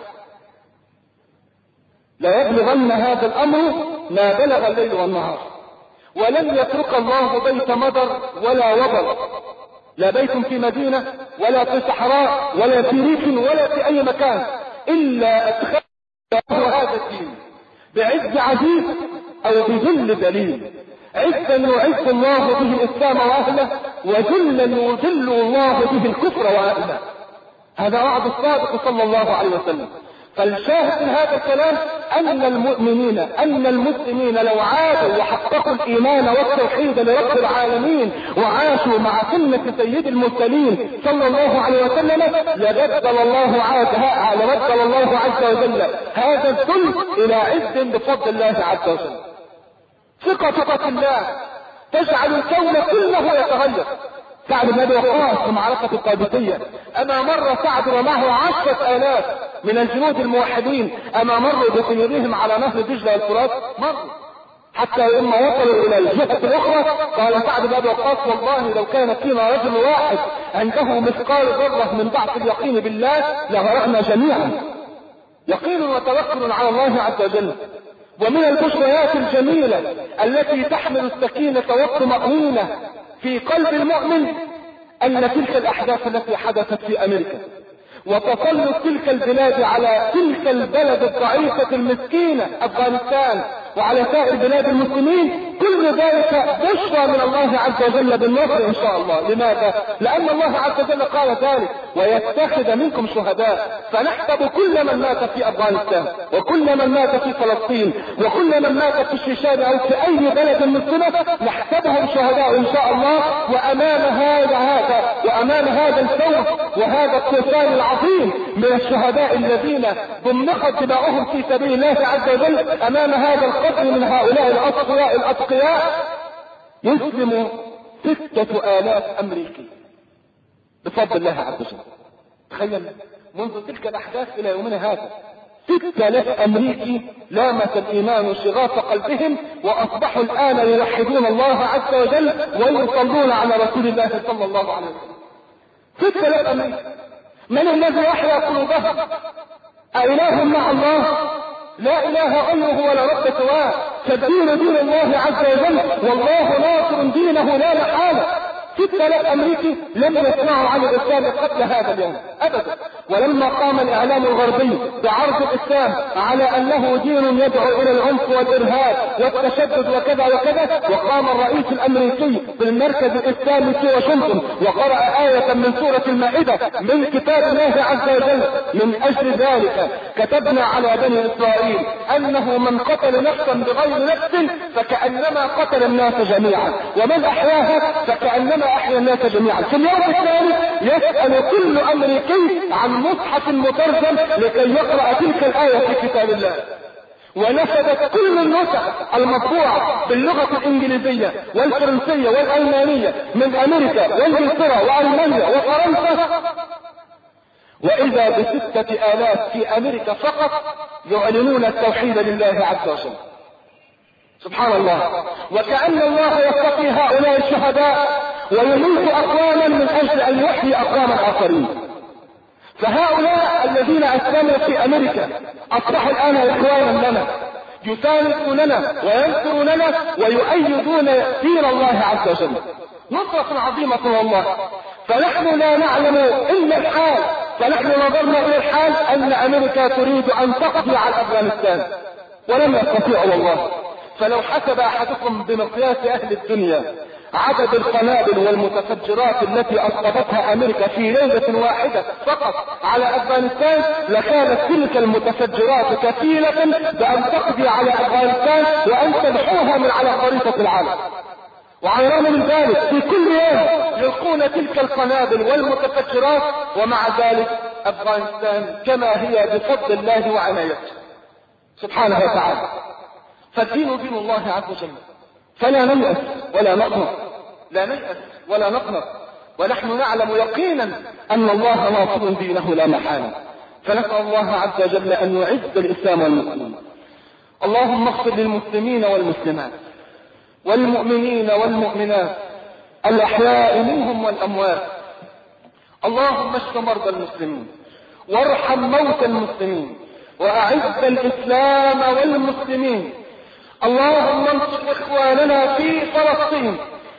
لا يبلغن هذا الأمر ما بلغ الليل والنهار. ولن يترك الله بيت مدر ولا وبر، لا بيت في مدينة ولا في صحراء ولا في ريف ولا في أي مكان، إلا أدخل هذا الدين بعز عزيز أو بذل ذليل. عزا يعز الله به الإسلام وأهله، وذلا يذل الله به الكفر وأهله. هذا وعد الصادق صلى الله عليه وسلم. فالشاهد من هذا الكلام أن المؤمنين أن المسلمين لو عادوا وحققوا الإيمان والتوحيد لرب العالمين وعاشوا مع سنة سيد المرسلين صلى الله عليه وسلم لبدل الله عادها لبدل الله عز وجل هذا الذل إلى عز بفضل الله عز وجل. ثقة ثقة الله تجعل الكون كله يتغير. سعد بن ابي وقاص في معركة القادسية اما مر سعد ومعه عشرة الاف من الجنود الموحدين، اما مروا بسيرهم على نهر دجلة والفرات، مروا حتى لما وصلوا الى الجهة الاخرى قال سعد بن ابي وقاص: والله لو كان فينا رجل واحد عنده مثقال ذرة من ضعف اليقين بالله لغرقنا جميعا. يقين وتوكل على الله عز وجل. ومن البشريات الجميلة التي تحمل السكينة والطمأنينة في قلب المؤمن أن تلك الأحداث التي حدثت في أمريكا وتسلط تلك البلاد على تلك البلد الضعيفة المسكينة أفغانستان وعلى سائر بلاد المسلمين، كل ذلك بشرى من الله عز وجل بالنصر إن شاء الله. لماذا؟ لأن الله عز وجل قال ذلك: ويتخذ منكم شهداء. فنحسب كل من مات في أفغانستان وكل من مات في فلسطين وكل من مات في الشيشان أو في أي بلد مسلمة نحسبهم شهداء إن شاء الله. وأمام هذا هذا وأمام هذا الفوز وهذا الطوفان العظيم من الشهداء الذين ضمخت دماؤهم في سبيل الله عز وجل، أمام هذا القدر من هؤلاء الأتقياء الأتقياء يسلم ستة آلاف أمريكي بفضل الله عز وجل. تخيل منذ تلك الأحداث إلى يومنا هذا ستة آلاف أمريكي لامس الإيمان شغاف قلبهم، وأصبحوا الآن يوحدون الله عز وجل ويصلون على رسول الله صلى الله عليه وسلم. ستة آلاف أمريكي. من الذي أحيا قلوبهم؟ أإله مع الله؟ لا إله غيره ولا رب سواه. فالدين دين الله عز وجل، والله ناصر دينه لا محالة. ستة آلاف أمريكي لم يسمعوا عن الإسلام قبل هذا اليوم أبدا. ولما قام الإعلام الغربي بعرض الإسلام على أنه دين يدعو إلى العنف والإرهاب والتشدد وكذا وكذا، وقام الرئيس الأمريكي بالمركز الإسلامي في واشنطن وقرأ آية من سورة المائدة من كتاب الله عز وجل: من أجل ذلك كتبنا على بني إسرائيل أنه من قتل نفسا بغير نفس فكأنما قتل الناس جميعا، ومن أحياها فكأنما أحيا الناس جميعا. في اليوم الثالث يسأل كل أمريكي عن مصحف مترجم لكي يقرأ تلك الآية في كتاب الله. ونفذت كل النسخ المطبوعة باللغة الإنجليزية والفرنسية والألمانية من أمريكا وإنجلترا وألمانيا وفرنسا، وإذا بستة آلاف في أمريكا فقط يعلنون التوحيد لله عز وجل. سبحان الله. وكأن الله يستقي هؤلاء الشهداء ويميت أقواما من أجل أن يحيي أقواما آخرين. فهؤلاء الذين أسلموا في أمريكا أصبحوا الآن إخوانا لنا، يساندوننا وينصروننا ويؤيدون دين الله عز وجل. نصرة عظيمة والله. فنحن لا نعلم إلا الحال، فنحن نظرنا إلى الحال أن أمريكا تريد أن تقضي على أفغانستان ولم يستطيعوا والله. فلو حسب أحدكم بمقياس أهل الدنيا عدد القنابل والمتفجرات التي أسقطتها أمريكا في ليلة واحدة فقط على أفغانستان لكانت تلك المتفجرات كفيلة بأن تقضي على أفغانستان وأن تمحوها من على خريطة العالم. وعلى الرغم من ذلك في كل يوم يلقون تلك القنابل والمتفجرات، ومع ذلك أفغانستان كما هي بفضل الله وعنايته سبحانه وتعالى. فالدين دين الله عز وجل، فلا نيأس ولا نقنط، لا نيأس ولا نقنط، ونحن نعلم يقينا أن الله ناصر دينه لا محالة. فنسأل الله عز وجل أن يعز الإسلام والمسلمين. اللهم اغفر للمسلمين والمسلمات والمؤمنين والمؤمنات الأحياء منهم والأموات. اللهم اشف مرضى المسلمين وارحم موتى المسلمين وأعز الإسلام والمسلمين. اللهم انصر إخواننا في فلسطين،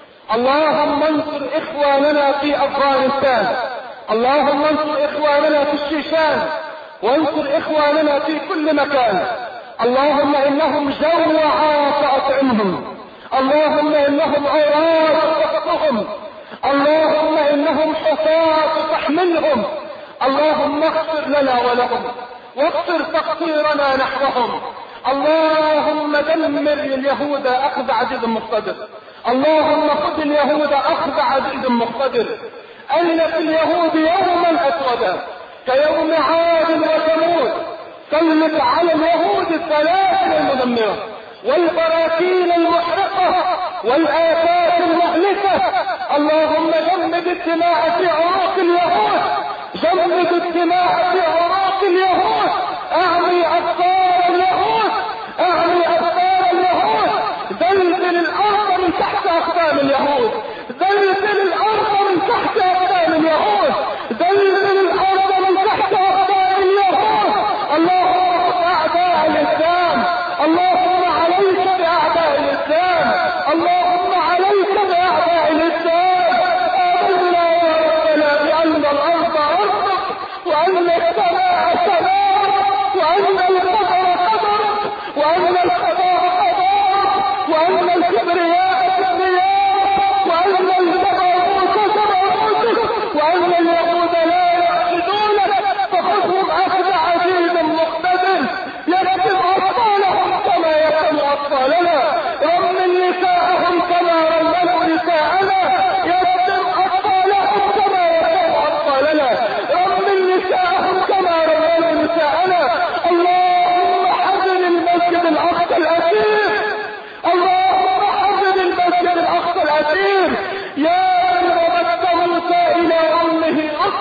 اللهم انصر إخواننا في أفغانستان، اللهم انصر إخواننا في الشيشان، وانصر إخواننا في كل مكان. اللهم إنهم جوعى فأطعمهم، اللهم إنهم عراة فاقصهم، اللهم إنهم حفاة فاحملهم. اللهم اغفر لنا ولهم واغفر تقصيرنا نحوهم. اللهم دمر اليهود أخذ عزيز مقتدر، اللهم خذ اليهود أخذ عزيز مقتدر. ألف اليهود يوما أسودا كيوم عاد وثمود، سلط على اليهود السلاسل المدمرة والبراكين المحرقة والآفات المهلكة. اللهم جمد الدماء في عروق اليهود، جمد الدماء في عروق اليهود، أعمي أبصار اليهود، أعمي أبصار اليهود. زلزل الأرض من تحت أقدام اليهود، زلزل الأرض من تحت أقدام اليهود، زلزل الأرض من تحت أقدام اليهود. اللهم أعداء الإسلام، اللهم عليك بأعداء الإسلام، اللهم عليك بأعداء الإسلام. آمنا يا ربنا بأن الأرض أرضك، وأن السماء سماءك، وأن القدر قدرك، وأن القضاء قضاءك، وأن الكبرياء كبرياءك، وأن الجبروت جبروتك، وأن اليهود لا يعبدونك. فخذهم أخذ عزيز مقتدر يكتم أطفالهم كما يكتم أطفالنا، رمل نساءهم كما رملوا نساءنا، يكتم أطفالهم كما يكتم أطفالنا، رمل نساءهم كما رملوا نساءنا. اللهم حفظ المسجد الأقصى الأثير، اللهم حفظ المسجد الأقصى الأثير. يا من رددت موسى إلى أمه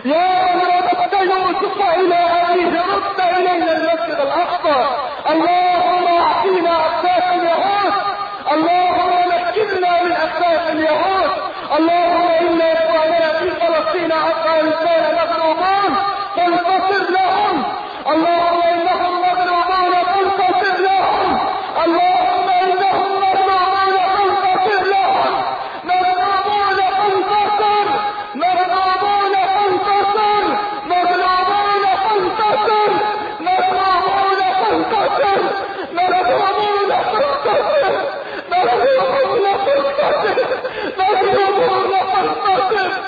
يا من رددت يوسف إلى أبيه رد إلينا المسجد الأقصى. اللهم أعطينا أخلاق اليهود، اللهم نجنا من أخلاق اليهود. اللهم إنا إخواننا في فلسطين وأفغانستان مغلوبون فانتصر لهم. اللهم إنهم مغلوبون فانتصر لهم. اللهم إنهم مغلوبون فانتصر لهم. مغلوبون فانتصر، مغلوبون فانتصر، مغلوبون فانتصر، مغلوبون فانتصر، مغلوبون فانتصر، مغلوبون فانتصر، مغلوبون فانتصر.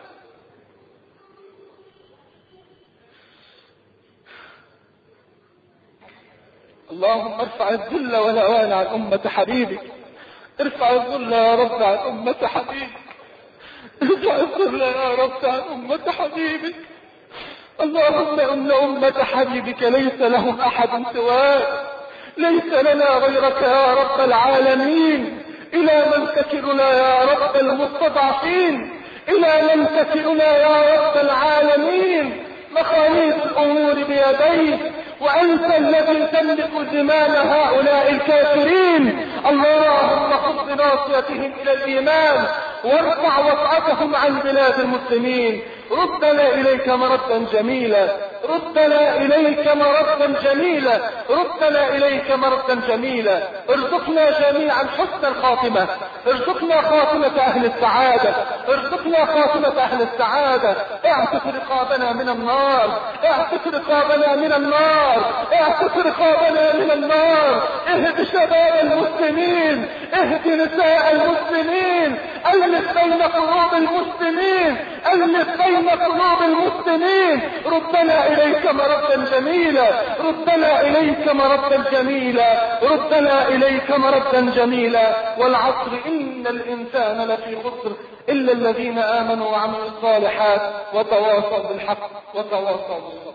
اللهم ارفع الذل والهوان عن أمة حبيبك، ارفع الذل يا رب عن أمة حبيبك، ارفع الذل يا رب عن أمة حبيبك. اللهم إن أمة حبيبك ليس لهم أحد سواك، ليس لنا غيرك يا رب العالمين. إلى من تكلنا يا رب المستضعفين، إلى من تكلنا يا رب العالمين. مخاليف الأمور بيديك، وأنت الذي تملك زمام هؤلاء الكافرين. اللهم خذ بناصيتهم إلى الإيمان وارفع وطأتهم عن بلاد المسلمين. ردنا إليك مردا جميلا، ردنا إليك مردا جميلا، ردنا إليك مردا جميلا. ارزقنا جميعا حسن الخاتمة، ارزقنا خاتمة أهل السعادة، ارزقنا خاتمة أهل السعادة. اعتق رقابنا من النار، اعتق رقابنا من النار، اعتق رقابنا من النار. اهد شباب المسلمين، اهد نساء المسلمين، ألف بين قلوب المسلمين، ألف بين قلوب المسلمين. ردنا إليك مردا جميلا، ردنا إليك مردا جميلا، ردنا إليك مردا جميلا. والعصر إن الإنسان لفي خسر إلا الذين آمنوا وعملوا الصالحات وتواصوا بالحق وتواصوا بالصبر.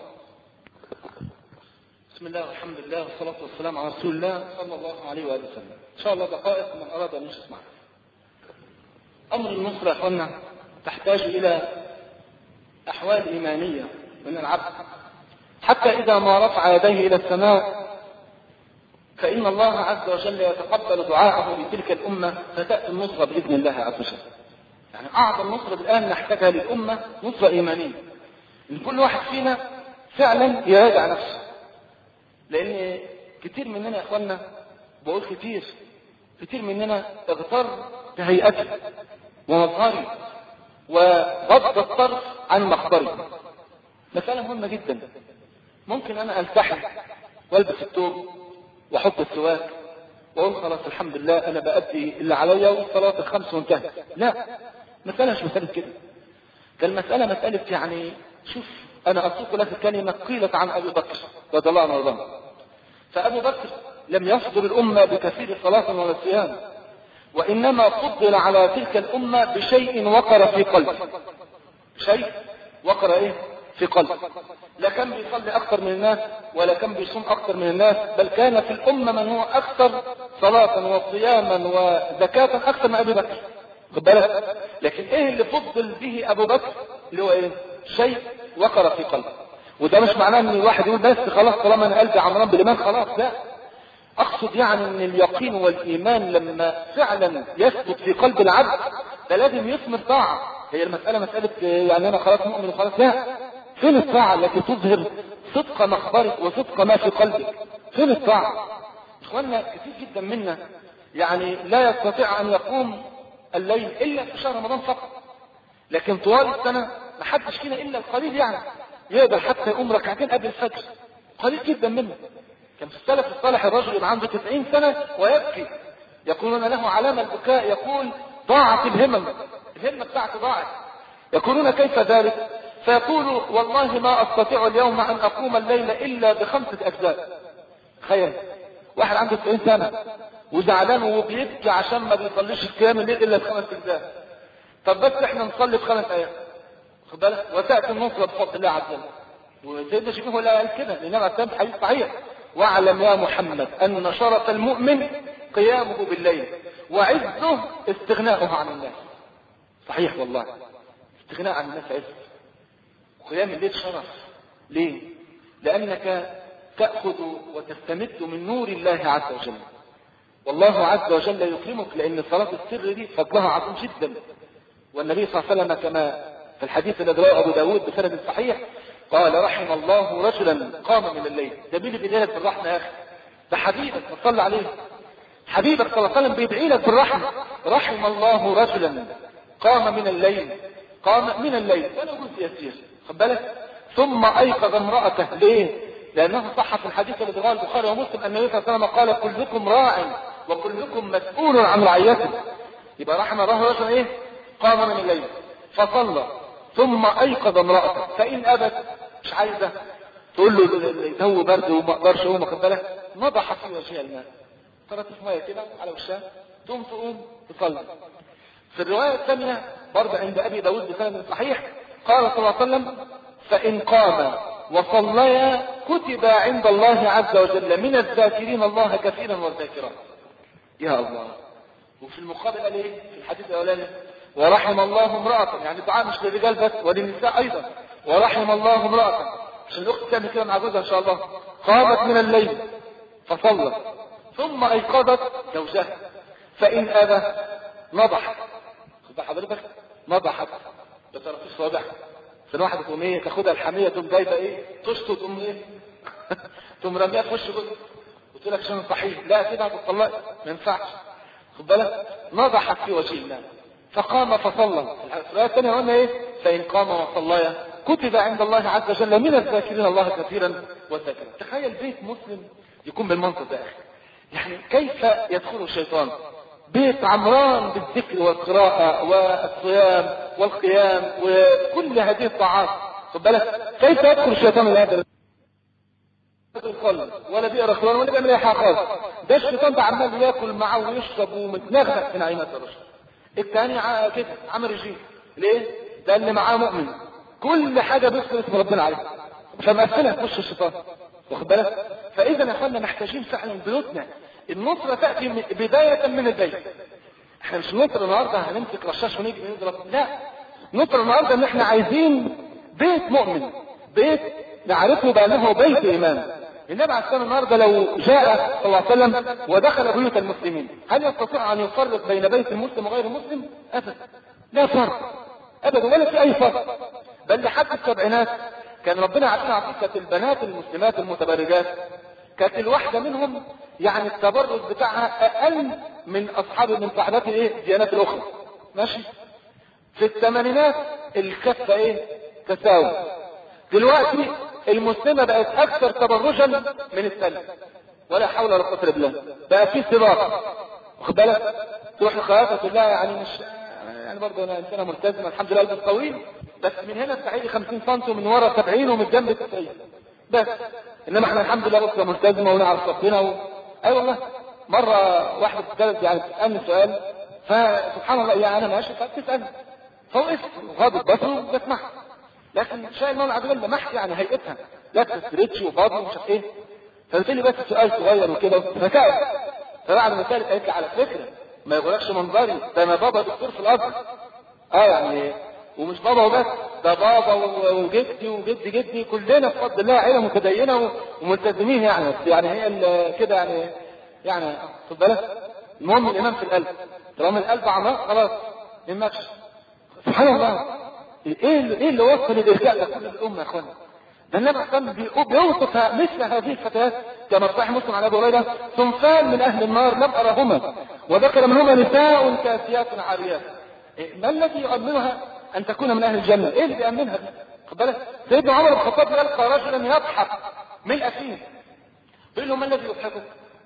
بسم الله والحمد لله والصلاة والسلام على رسول الله صلى الله عليه وآله وسلم. إن شاء الله دقائق من أراد أن يسمع. أمر النصر يا أخوانا تحتاج إلى أحوال إيمانية من العبد، حتى إذا ما رفع يديه إلى السماء فإن الله عز وجل يتقبل دعاءه لتلك الأمة فتأتي النصرة بإذن الله عز وجل. يعني أعظم نصرة الآن نحتاجها للأمة نصرة إيمانية، إن كل واحد فينا فعلا يراجع نفسه. لأن كتير مننا يا أخوانا، بقول كتير كتير مننا اغتر بهيئته ومظهري وغض الطرف عن مخبري. مسألة مهمة جدا. ممكن أنا ألتحم والبس الثوب وأحط السواك وأقول خلاص الحمد لله أنا بأدي اللي عليا والصلاة الخمس وانتهت. لا، مسألة مش مسألة كده. ده المسألة مسألة يعني شوف، أنا أسوق لك كلمة قيلت عن أبي بكر رضي الله عنه. فأبو بكر لم يصدر الأمة بكثير صلاة ولا صيام، وإنما فضل على تلك الأمة بشيء وقر في قلبه. شيء وقر إيه؟ في قلبه. لا كان بيصلي أكثر من الناس ولا كان بيصوم أكثر من الناس، بل كان في الأمة من هو أكثر صلاة وصياما وزكاة أكثر من أبي بكر. خد بالك. لكن إيه اللي فضل به أبو بكر؟ اللي هو إيه؟ شيء وقر في قلبه. وده مش معناه ان الواحد يقول بس خلاص طالما انا قلبي عمران بالايمان خلاص، لا. اقصد يعني ان اليقين والايمان لما فعلا يثبت في قلب العبد ده لازم يثمر طاعه. هي المساله مساله يعني انا خلاص مؤمن وخلاص، لا. فين الطاعه التي تظهر صدق مخبرك وصدق ما في قلبك؟ فين الطاعه؟ اخواننا كثير جدا منا يعني لا يستطيع ان يقوم الليل الا في شهر رمضان فقط، لكن طوال السنه ما حدش فينا الا القليل يعني يقدر حتى يقوم ركعتين قبل الفجر. قليل جدا منه. كان في السلف الصالح الرجل يبقى عنده تسعين سنة ويبكي، يقولون له علامة البكاء، يقول ضاعت الهمم، الهمة بتاعته ضاعت. يقولون كيف ذلك؟ فيقول والله ما أستطيع اليوم أن أقوم الليل إلا بخمسة أجزاء. تخيل واحد عنده تسعين سنة وزعلان وبيبكي عشان ما بيصليش القيام الليل إلا بخمس أجزاء. طب بس احنا نصلي بخمس آيات، خد بالك، وتأتي النصرة بفضل الله عز وجل. وسيدنا شيخ هو اللي قال كده، لأنما الكلام حديث صحيح. واعلم يا محمد أن شرف المؤمن قيامه بالليل وعزه استغناؤه عن الناس. صحيح والله، استغناء عن الناس عز. قيام الليل شرف. ليه؟ لأنك تأخذ وتستمد من نور الله عز وجل، والله عز وجل يكرمك، لأن صلاة السر دي فضلها عظيم جدا. والنبي صلى الله عليه وسلم كما في الحديث الذي رواه أبو داود بسند صحيح قال رحم الله رجلا قام من الليل. ده مين اللي بيدعي لك بالرحمة يا أخي؟ ده حبيبك صلى عليه، حبيبك صلى الله عليه وسلم بيدعي لك بالرحمة. رحم الله رجلا قام من الليل، قام من الليل ولو جزء يسير، خد بالك، ثم أيقظ امرأته. ليه؟ لأنه صح في الحديث الذي رواه البخاري ومسلم أن النبي صلى الله عليه وسلم قال كلكم راع وكلكم مسؤول عن رعيته. يبقى رحم الله رجلا ايه؟ قام من الليل فصلى ثم أيقظ امرأته، فإن أبت مش عايزة تقول له الجو برد وما اقدرش اقوم، واخد بالك، نضح في وجهها الماء، طرت ميه كده على وشها، تقوم تقوم تصلي. في الرواية الثانية برضه عند أبي داود بسند صحيح قال صلى الله عليه وسلم فإن قام وصليا كتب عند الله عز وجل من الذاكرين الله كثيرا والذاكرات. يا الله. وفي المقابل قال ايه في الحديث الاولاني؟ ورحم الله امرأة، يعني دعاء مش للرجال بس وللنساء ايضا. ورحم الله امرأة، عشان الاخت تعمل كده مع جوزها ان شاء الله، قامت من الليل فصلت ثم ايقظت زوجها فان ابى نضحت. خد حضرتك، نضحت بطرف الصوابع. في الواحده تقوم ايه تاخدها الحميه تقوم جايبه ايه تشطط تقوم ايه تقوم رميها في وش جوزها قلت لك عشان صحيح، لا كده هتطلق ما ينفعش، خد بالك. نضحت في وجه الله فقام فصلى. الروايه الثانيه قلنا ايه؟ فان قام وصلى كتب عند الله عز وجل من الذاكرين الله كثيرا والذاكرات. تخيل بيت مسلم يكون بالمنظر ده اخي، يعني كيف يدخل الشيطان بيت عمران بالذكر والقراءة والصيام والقيام وكل هذه الطاعات، خد بالك، كيف يدخل الشيطان لهذا القلب ولا بيقرا قرآن ولا بيعمل اي حاجه خالص؟ ده الشيطان ده عمال ياكل معاه ويشرب ومتنغنغ في نعيمات الرشد. الثاني كده عمل رجيم. ليه؟ ده اللي معاه مؤمن كل حاجه بيذكر اسم ربنا عليه فمقفلها في وش الشيطان، واخد بالك. فاذا يا اخوانا محتاجين فعلا بيوتنا النصره تاتي من بدايه من البيت. احنا مش نصر النهارده هنمسك رشاش ونيجي نضرب، لا، نصر النهارده ان احنا عايزين بيت مؤمن، بيت نعرفه بانه بيت ايمان. النبي عليه الصلاه النهارده لو جاء صلى الله عليه وسلم ودخل بيوت المسلمين هل يستطيع ان يفرق بين بيت المسلم وغير المسلم؟ ابدا، لا فرق ابدا ولا في اي فرق. بل لحد السبعينات كان ربنا عارفين عقيده البنات المسلمات المتبرجات كانت الواحده منهم يعني التبرج بتاعها اقل من اصحاب من صاحبات ايه الديانات الاخرى، ماشي. في الثمانينات الكفه ايه تساوي. دلوقتي المسلمه بقت اكثر تبرجا من الثانيه، ولا حول ولا قوه الا بالله. بقى في سباق، واخد بالك، تروح لخياطه تقول لها يعني مش يعني برضه انا انسانه ملتزمه الحمد لله البس طويل بس من هنا السعيدي خمسين سم ومن ورا سبعين ومن الجنب تسعين بس، انما احنا الحمد لله بكره ملتزمه ونعرف ربنا و... اي أيوة والله. مره واحده بتسال يعني تسالني سؤال فسبحان الله يعني انا ماشي فبتسالني فوقفت وغاضب بصري وبسمعها، لكن شايل المولى عز وجل محكي يعني هيئتها لا تستريتش وفاضي ومش عارف ايه، فقلت لي بس سؤال صغير وكده فسالت. فبعد ما سالت قالت لي على فكره ما يغرقش منظري ده انا بابا دكتور في الازهر. اه يعني ومش بابا وبس، ده بابا وجدي وجدي جدي كلنا بفضل الله عيله متدينه وملتزمين يعني، بس يعني هي كده يعني يعني خد بالك. المهم الايمان في القلب، طالما القلب عميق خلاص ما يهمكش. سبحان الله، ايه اللي ايه اللي وصل الارجاء لكل الامه يا اخوانا؟ ده النبي كان بيوصف مثل هذه الفتيات كما صحيح مسلم عن ابي هريره صنفان من اهل النار لم ارهما وذكر منهما نساء كاسيات عاريات. ما الذي يؤمنها ان تكون من اهل الجنه؟ ايه اللي بيأمنها دي؟ خد بالك. سيدنا عمر بن الخطاب يلقى رجلا يضحك ملء فيه يقول له ما الذي يضحكك؟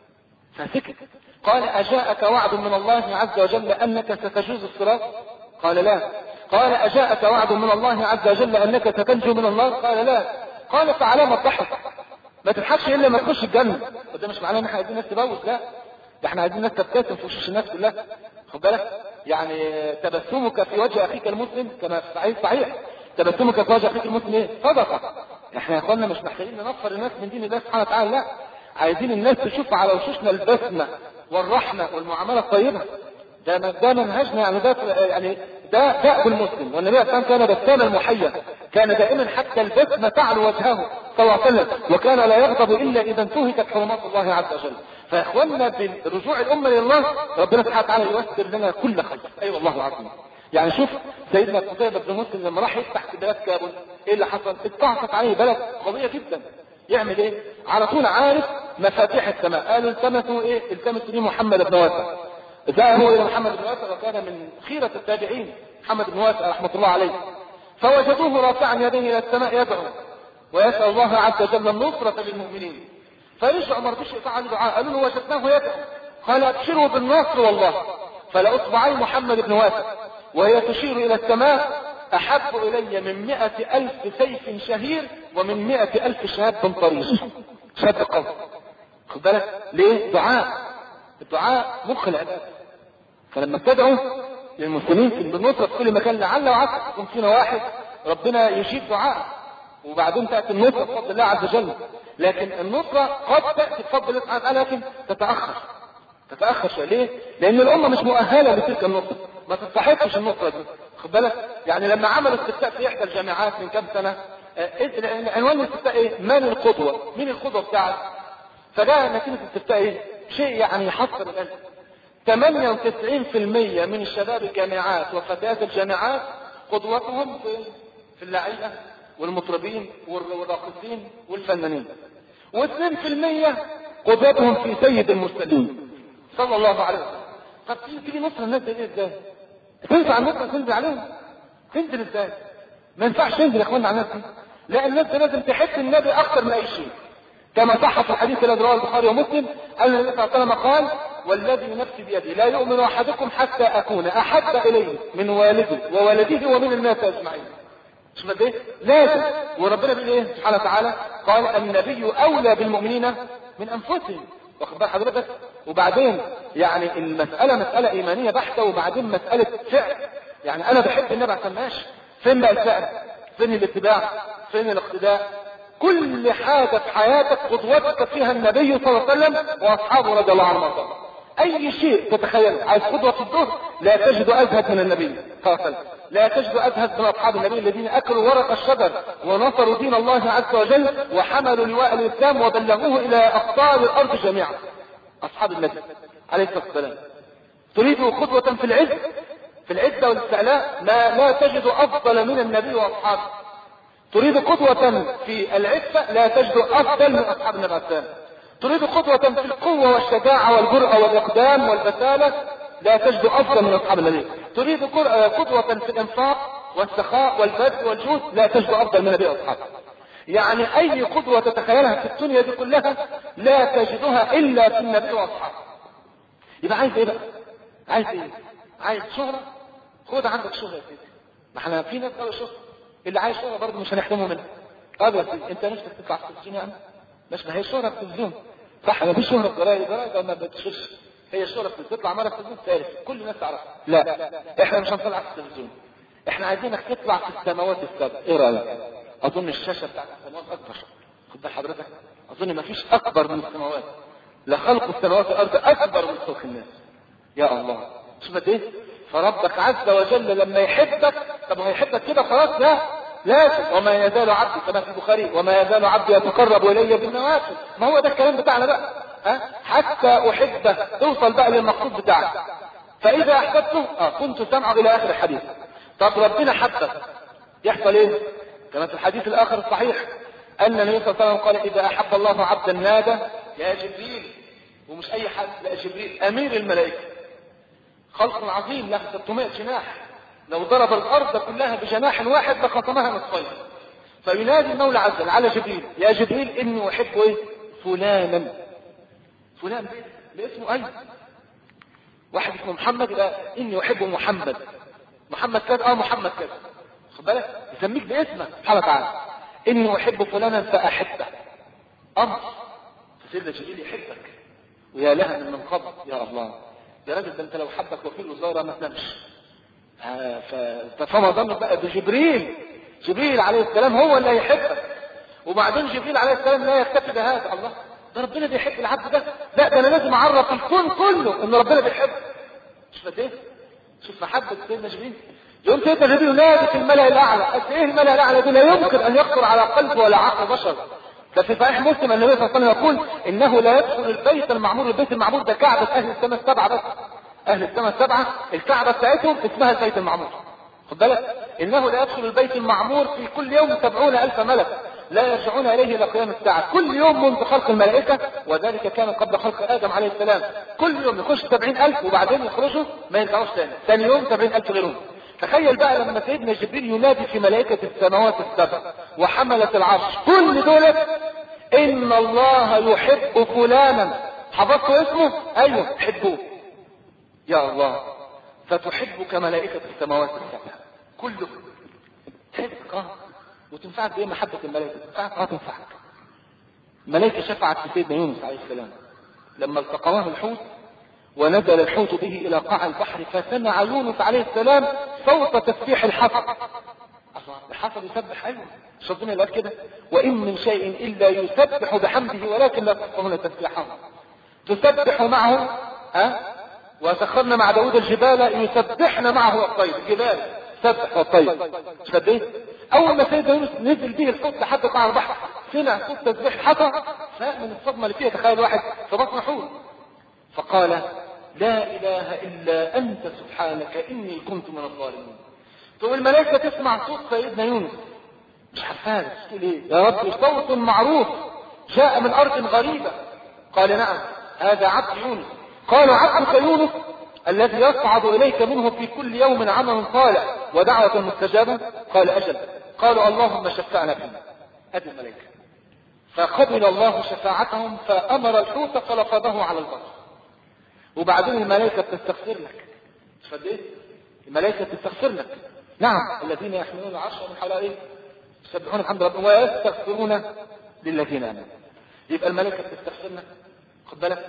فسكت. قال اجاءك وعد من الله عز وجل انك ستجوز الصراط؟ قال لا. قال اجاءك وعد من الله عز وجل انك ستنجو من النار؟ قال لا. قال فعلى ما تضحك؟ ما تضحكش الا ما تخش الجنه. وده مش معناه ان احنا عايزين الناس تبوس، لا، ده احنا عايزين الناس تبتسم في وشوش الناس كلها، خد بالك. يعني تبسمك في وجه اخيك المسلم كما صحيح صحيح تبسمك في وجه اخيك المسلم ايه؟ صدقه. احنا يا اخوانا مش محتاجين ننفر الناس من دين الله سبحانه وتعالى، لا، عايزين الناس تشوف على وشوشنا البسمه والرحمه والمعامله الطيبه. ده ده منهجنا يعني، ده يعني ده دأب المسلم، والنبي صلى الله عليه وسلم كان بساما محيا، كان دائما حتى البسمة تعلو وجهه صلى الله عليه وسلم، وكان لا يغضب إلا إذا انتهكت حرمات الله عز وجل. فإخواننا برجوع الأمة لله ربنا سبحانه وتعالى يوسر لنا كل خير. أي أيوة والله العظيم. يعني شوف سيدنا قتيبة بن مسلم لما راح يفتح في بلاد كابل، ايه اللي حصل؟ اتعصت عليه بلد قوية جدا. يعمل ايه؟ على طول عارف مفاتيح السماء. قالوا التمسوا ايه؟ التمسوا لي محمد بن واسع. ذهبوا الى محمد بن واسع وكان من خيرة التابعين محمد بن واسع رحمة الله عليه، فوجدوه رافعا يديه الى السماء يدعو ويسأل الله عز وجل النصرة للمؤمنين. فرجع ما رضيش يفعل دعاء، قالوا له وجدناه يدعو، قال ابشروا بالنصر والله. فلأصبعي محمد بن واسع وهي تشير الى السماء احب الي من مئة الف سيف شهير ومن مئة الف شهاب طريش. شاب قوي. خد بالك ليه؟ دعاء. الدعاء مخ العباد. فلما تدعو للمسلمين في النصرة في كل مكان لعل وعسى يكون فينا واحد ربنا يجيب دعاء، وبعدين تأتي النصرة بفضل الله عز وجل. لكن النصرة قد تأتي بفضل الله سبحانه وتعالى لكن تتأخر. تتأخر شوية. ليه؟ لأن الأمة مش مؤهلة لتلك النصرة، ما تستحقش النصرة دي. خد بالك؟ يعني لما عملوا استفتاء في إحدى الجامعات من كام سنة، عنوان الاستفتاء إيه؟ من القدوة؟ مين القدوة بتاعك؟ فجاء نتيجة الاستفتاء إيه؟ شيء يعني يحصر القلب. ثمانية وتسعين بالمئة من الشباب الجامعات وفتيات الجامعات قدوتهم في في اللعيبة والمطربين والراقصين والفنانين، واثنين بالمئة قدوتهم في سيد المرسلين صلى الله عليه وسلم. طب تيجي نصر الناس دي ازاي؟ تنفع النصر تنزل عليهم؟ تنزل ازاي؟ ما ينفعش تنزل يا اخوانا على الناس دي. لا، الناس دي لازم تحس النبي اكثر من اي شيء، كما صح في الحديث الذي رواه البخاري ومسلم ان النبي صلى الله عليه وسلم قال: والذي نفسي بيده لا يؤمن احدكم حتى اكون احب اليه من والده وولده ومن الناس اجمعين. شوف قد ايه؟ لازم. وربنا بيقول ايه سبحانه وتعالى؟ قال: النبي اولى بالمؤمنين من انفسهم. واخد بال حضرتك؟ وبعدين يعني المساله مساله ايمانيه بحته، وبعدين مساله فعل. يعني انا بحب النبي عشان ماشي. فين بقى الفعل؟ فين الاتباع؟ فين الاقتداء؟ كل حاجه في حياتك قدوتك فيها النبي صلى الله عليه وسلم واصحابه رضي الله عنهم. اي شيء تتخيل عايز قدوه في الظهر لا تجد ازهد من النبي صلى الله عليه وسلم، لا تجد ازهد من اصحاب النبي الذين اكلوا ورق الشجر ونصروا دين الله عز وجل وحملوا لواء الاسلام وبلغوه الى اقطار الارض جميعا. اصحاب النبي عليه الصلاه والسلام. تريد قدوه في العز في العزه والاستعلاء ما لا تجد افضل من النبي واصحابه. تريد قدوه في العفه لا تجد افضل من اصحاب النبي عليه السلام. تريد قدوة في القوة والشجاعة والجرأة والإقدام والبسالة لا تجد أفضل من أصحاب النبي. تريد قدوة في الإنفاق والسخاء والبذل والجود لا تجد أفضل من النبي وأصحابه. يعني أي قدوة تتخيلها في الدنيا دي كلها لا تجدها إلا في النبي وأصحابه. يبقى عايز إيه بقى؟ عايز إيه؟ عايز شهرة؟ خد عندك شهرة يا سيدي. ما احنا في ناس قالوا شهرة، اللي عايز شهرة برضه مش هنحرمه منها. طب يا سيدي أنت نفسك تطلع في التلفزيون يعني؟ مش ما هي شهرة في التلفزيون صح؟ ما فيش شهرة في جرايد، جرايد ما بتشوفش. هي الشهرة بتطلع مرة في التلفزيون ثالث كل الناس تعرفها. لا، احنا مش هنطلع في التلفزيون، احنا عايزينك تطلع في السماوات السبع. ايه رايك؟ اظن الشاشة بتاعت السماوات اكبر. خد بال حضرتك، اظن ما فيش اكبر من السماوات. لخلق السماوات والارض اكبر من خلق الناس. يا الله شوف قد ايه. فربك عز وجل لما يحبك، طب هو يحبك كده خلاص؟ لا، لازم. وما يزال عبدي كما في البخاري وما يزال عبدي يتقرب الي بالنوافل. ما هو ده الكلام بتاعنا بقى، ها؟ حتى احبه توصل بقى للمقصود بتاعك. فاذا احببته اه كنت سمعه الى اخر الحديث. طب ربنا حبك يحصل ايه؟ كما في الحديث الاخر الصحيح ان النبي صلى الله عليه وسلم قال: اذا احب الله عبدا نادى يا جبريل. ومش اي حد، لا، جبريل امير الملائكه، خلق عظيم له ستمائة جناح، لو ضرب الارض كلها بجناح واحد لخصمها نصفين. فينادي المولى عز وجل على جبريل: يا جبريل اني احب ايه؟ فلانا. فلان باسمه اي واحد اسمه محمد يبقى اني احب محمد. محمد كذا، اه محمد كذا. خد بالك يسميك باسمك سبحانه وتعالى. اني احب فلانا فاحبه. امر فسيدنا جبريل يحبك. ويا لها من منقبض. يا الله يا راجل، ده انت لو حبك وكيل وزاره ما تنامش. فما ظنك بقى بجبريل. جبريل عليه السلام هو اللي يحبك. وبعدين جبريل عليه السلام لا يكتفي بهذا. الله، ده ربنا بيحب العبد ده. لا، ده انا لازم اعرف الكون كله ان ربنا بيحبه. شوف قد ايه؟ شوف محبه سيدنا جبريل. يوم سيدنا جبريل ينادي في الملأ الاعلى. قد ايه الملأ الاعلى دي لا يمكن ان يخطر على قلب ولا عقل بشر. ده في صحيح مسلم النبي صلى الله عليه وسلم يقول انه لا يدخل البيت المعمور. البيت المعمور ده كعبة اهل السماء السبعة بس. اهل السماء السبعة الكعبة بتاعتهم اسمها البيت المعمور. خد بالك انه لا يدخل البيت المعمور في كل يوم سبعون الف ملك لا يرجعون اليه الى قيام الساعة. كل يوم منذ خلق الملائكة، وذلك كان قبل خلق ادم عليه السلام. كل يوم يخش سبعين الف وبعدين يخرجوا ما يرجعوش تاني. ثاني يوم سبعين الف غيرهم. تخيل بقى لما سيدنا جبريل ينادي في ملائكة السماوات السبع وحملة العرش كل دول ان الله يحب فلانا. حفظتوا اسمه؟ ايوه حبوه يا الله. فتحبك ملائكة السماوات السبع كله. تحبك اه وتنفعك بايه؟ محبة الملائكة تنفعك اه تنفعك. الملائكة شفعت في سيدنا يونس عليه السلام لما التقواه الحوت ونزل الحوت به الى قاع البحر فسمع يونس عليه السلام صوت تسبيح الحصى. الحصى يسبح ايوه مش ربنا اللي قال كده؟ وان من شيء الا يسبح بحمده ولكن لا تفقهون تسبيحه. تسبح معه ها وسخرنا مع داود الجبال يسبحن معه الطير. الجبال سبح والطير. مش قد ايه؟ اول ما سيدنا يونس نزل به الحوت لحد قاع البحر سمع صوت تسبيح الحصى فمن الصدمه اللي فيها تخيل واحد في بطن حوت فقال لا اله الا انت سبحانك اني كنت من الظالمين. ثم الملائكه تسمع صوت سيدنا يونس مش عارفان تقول ايه يا رب صوت معروف جاء من ارض غريبه. قال نعم هذا عبد يونس. قالوا عبدك يونس الذي يصعد اليك منه في كل يوم عمل صالح ودعوه مستجابه. قال اجل. قالوا اللهم شفعنا فيه. ادي الملائكه فقبل الله شفاعتهم فامر الحوت فلقبه على البر. وبعدين الملائكة بتستغفر لك. مش قد ايه؟ الملائكة بتستغفر لك. نعم الذين يحملون العرش من حول ايه؟ يسبحون بحمد ربهم ويستغفرون للذين امنوا. يبقى الملائكة بتستغفر لك خد بالك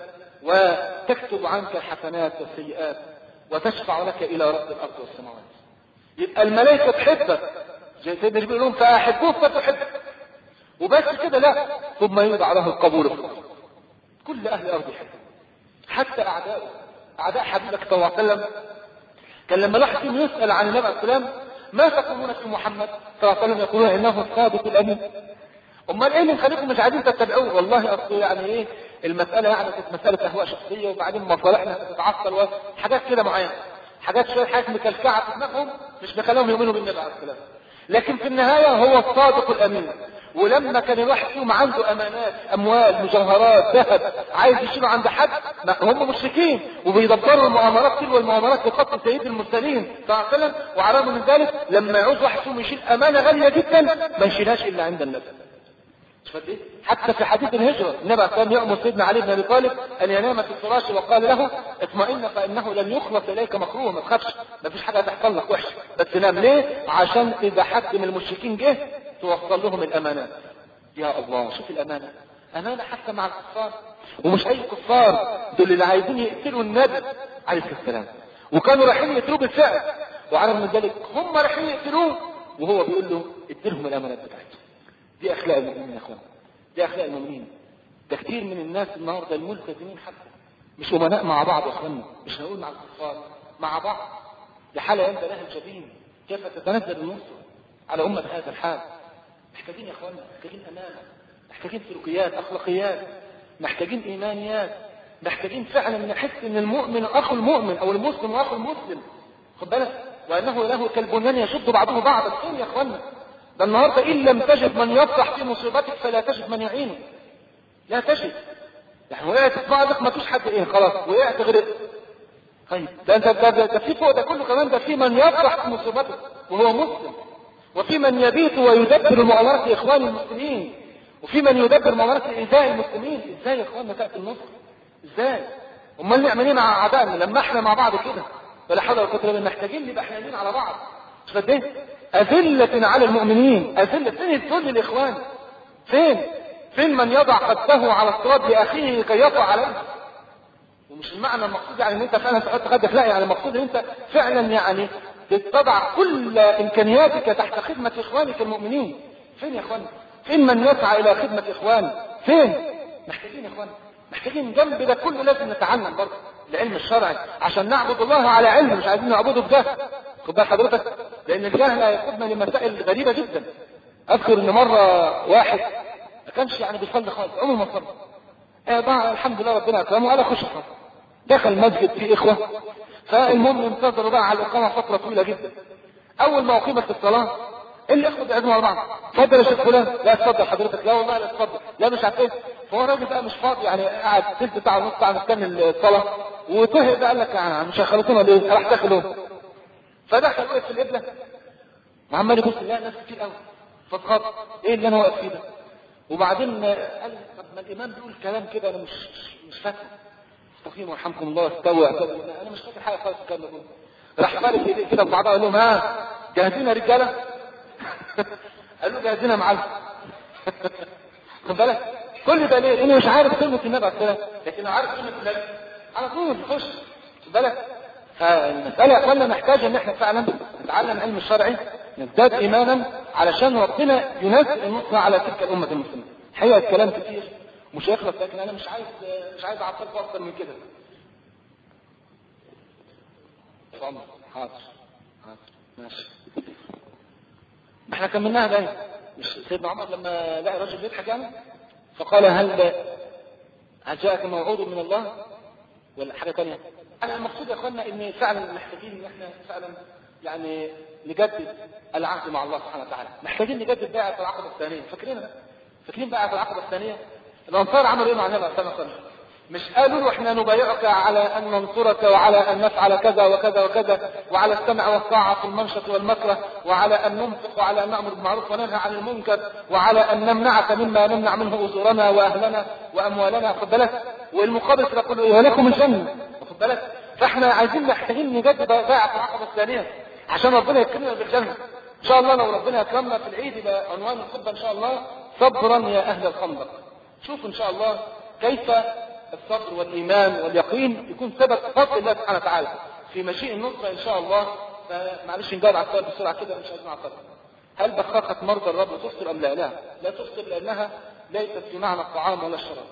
وتكتب عنك الحسنات والسيئات وتشفع لك الى رب الارض والسماوات. يبقى الملائكة تحبك زي سيدنا جبريل لهم فاحبوك فتحبك. وبس كده لا ثم يوضع له القبول في الارض. كل اهل الارض يحبك حتى اعداء اعداء حبيبك صلى الله عليه وسلم. كان لما الواحد فيهم يسال عن النبي عليه السلام ما تقولون في محمد صلى الله عليه وسلم يقولون انه الصادق الامين. امال ايه اللي مخليكم مش عايزين تتبعوه؟ والله اصل يعني ايه المساله يعني كانت مساله اهواء شخصيه وبعدين مصالحنا تتعطل وحاجات كده معينه حاجات شويه حاجات مكلكعه في دماغهم مش مخليهم يؤمنوا بالنبي عليه السلام. لكن في النهايه هو الصادق الامين. ولما كان الواحد فيهم عنده امانات اموال مجوهرات ذهب عايز يشيله عند حد هم مشركين وبيدبروا المؤامرات تلو المؤامرات لقتل سيد المرسلين صلى الله عليه وسلم. وعلى من ذلك لما يعوز واحد فيهم يشيل امانه غاليه جدا ما يشيلهاش الا عند النبي. حتى في حديث الهجره النبي كان يامر سيدنا علي بن ابي طالب ان ينام في الفراش وقال له اطمئن فانه لن يخلص اليك مكروه. ما تخافش ما فيش حاجه هتحصل لك وحشه بس نام. ليه؟ عشان اذا حد من المشركين جه توصل لهم الامانات. يا الله شوف الامانه امانه حتى مع الكفار. ومش اي كفار دول اللي عايزين يقتلوا النبي عليه السلام وكانوا رايحين يقتلوه بالفعل. وعلى من ذلك هم رايحين يقتلوه وهو بيقول له اديلهم الامانات بتاعتهم. دي اخلاق المؤمنين يا اخوان. دي اخلاق المؤمنين. ده كتير من الناس النهارده الملتزمين حتى مش امناء مع بعض يا اخواننا. مش هنقول مع الكفار مع بعض. لحالة ينبى لها الجبين كيف تتنزل النصر على امه هذا الحال. محتاجين يا اخواننا محتاجين امانه محتاجين سلوكيات اخلاقيات محتاجين ايمانيات محتاجين فعلا نحس ان المؤمن اخو المؤمن او المسلم اخو المسلم خد بالك وانه له كالبنيان يشد بعضه بعضا. فين يا اخواننا؟ ده النهارده ان لم تجد من يفرح في مصيبتك فلا تجد من يعينك. لا تجد يعني وقعت في بعضك ما فيش حد ايه خلاص وقعت غرقت. طيب ده انت ده, ده, ده في فوق ده كله كمان ده في من يفرح في مصيبتك وهو مسلم وفي من يبيت ويدبر المؤامرات لاخوان المسلمين وفي من يدبر مؤامرات لايذاء المسلمين. ازاي يا اخواننا تاتي النصر؟ ازاي؟ امال نعمل ايه مع اعدائنا لما احنا مع بعض كده ولا حول ولا قوه الا بالله؟ محتاجين نبقى حنينين على بعض. مش قد ايه؟ اذله على المؤمنين اذله. فين الذل الاخوان؟ فين فين من يضع خده على التراب لاخيه لكي يقع عليه؟ ومش المعنى المقصود يعني ان انت فعلا تحط خدك لا يعني المقصود ان انت فعلا يعني تضع كل امكانياتك تحت خدمة اخوانك المؤمنين. فين يا اخوان؟ فين من يسعى الى خدمة اخوان؟ فين؟ محتاجين يا اخوان محتاجين جنب ده كله لازم نتعلم برضه العلم الشرعي عشان نعبد الله على علم مش عايزين نعبده بجهل. خد بال حضرتك، لان الجهل هيقودنا لمسائل غريبه جدا. اذكر ان مره واحد ما كانش يعني بيصلي خالص، عمره ما صلى. آه بقى الحمد لله ربنا اكرمه وقال اخش الصلاه. دخل المسجد فيه اخوه، فالمهم انتظروا بقى على الاقامه فتره طويله جدا. اول ما اقيمت الصلاه الاخوه بيعزموا على بعض، اتفضل يا شيخ فلان، لا اتفضل حضرتك، لا والله لا اتفضل، لا مش عارف ايه. فهو الراجل بقى مش فاضي، يعني قاعد تلت ساعه ونص ساعه مستني الصلاه، وطهق بقى قال لك يعني مش هيخلصونا ليه؟ راح داخل هو. فدخل وقف في القبله وعمال يبص لا ناس كتير قوي، فاتخض ايه اللي انا واقف فيه ده؟ وبعدين قال طب ما الامام بيقول كلام كده انا مش مش فاكره، استقيموا يرحمكم الله، استوى اعتدلوا، انا مش فاكر حاجه خالص الكلام ده. راح فارق ايديه كده ببعضها قال لهم ها جاهزين يا رجاله؟ قال له جاهزين يا معلم. خد بالك كل ده ليه؟ لانه مش عارف كلمه النبي عليه السلام، لكن عارف كلمه النبي على طول يخش. خد بالك فالمساله يا اخوانا محتاجه ان احنا فعلا نتعلم العلم الشرعي، نزداد ايمانا علشان ربنا ينزل النصر على تلك الامه المسلمه. الحقيقه الكلام كتير مش هيخلص، لكن انا مش عايز مش عايز اعطلكم اكتر من كده. حاضر حاضر ماشي. احنا كملناها باين. مش سيدنا عمر لما لقى رجل بيضحك يعني فقال هل هل جاءك موعود من الله ولا حاجه ثانيه؟ انا المقصود يا اخوانا ان فعلا محتاجين ان احنا فعلا يعني نجدد العهد مع الله سبحانه وتعالى، محتاجين نجدد بيعه العقبه الثانيه. فاكرينها؟ فاكرين بيعه العقبه الثانيه؟ الانصار عملوا ايه مع النبي صلى الله عليه وسلم؟ مش قالوا له احنا نبايعك على ان ننصرك وعلى ان نفعل كذا وكذا وكذا وعلى السمع والطاعه في المنشط والمكره وعلى ان ننفق وعلى ان نامر بالمعروف وننهى عن المنكر وعلى ان نمنعك مما نمنع منه اجورنا واهلنا واموالنا. خد بالك؟ والمقابل تقول له ولكم الجنه. خد بالك؟ فاحنا عايزين محتاجين نجدد بيعه العقبه الثانيه عشان ربنا يكرمنا بالجنه. ان شاء الله لو ربنا اكرمنا في العيد يبقى عنوان الخطبه ان شاء الله صبرا يا اهل الخندق. شوف ان شاء الله كيف الصبر والايمان واليقين يكون سبب فضل الله سبحانه وتعالى في مجيء النصره ان شاء الله. فمعلش نجاوب على السؤال بسرعه كده مش عايزين نعطل. هل بخاخه مرضى الرب تفطر ام لا؟ لا لا تفطر لانها ليست في معنى الطعام ولا الشراب.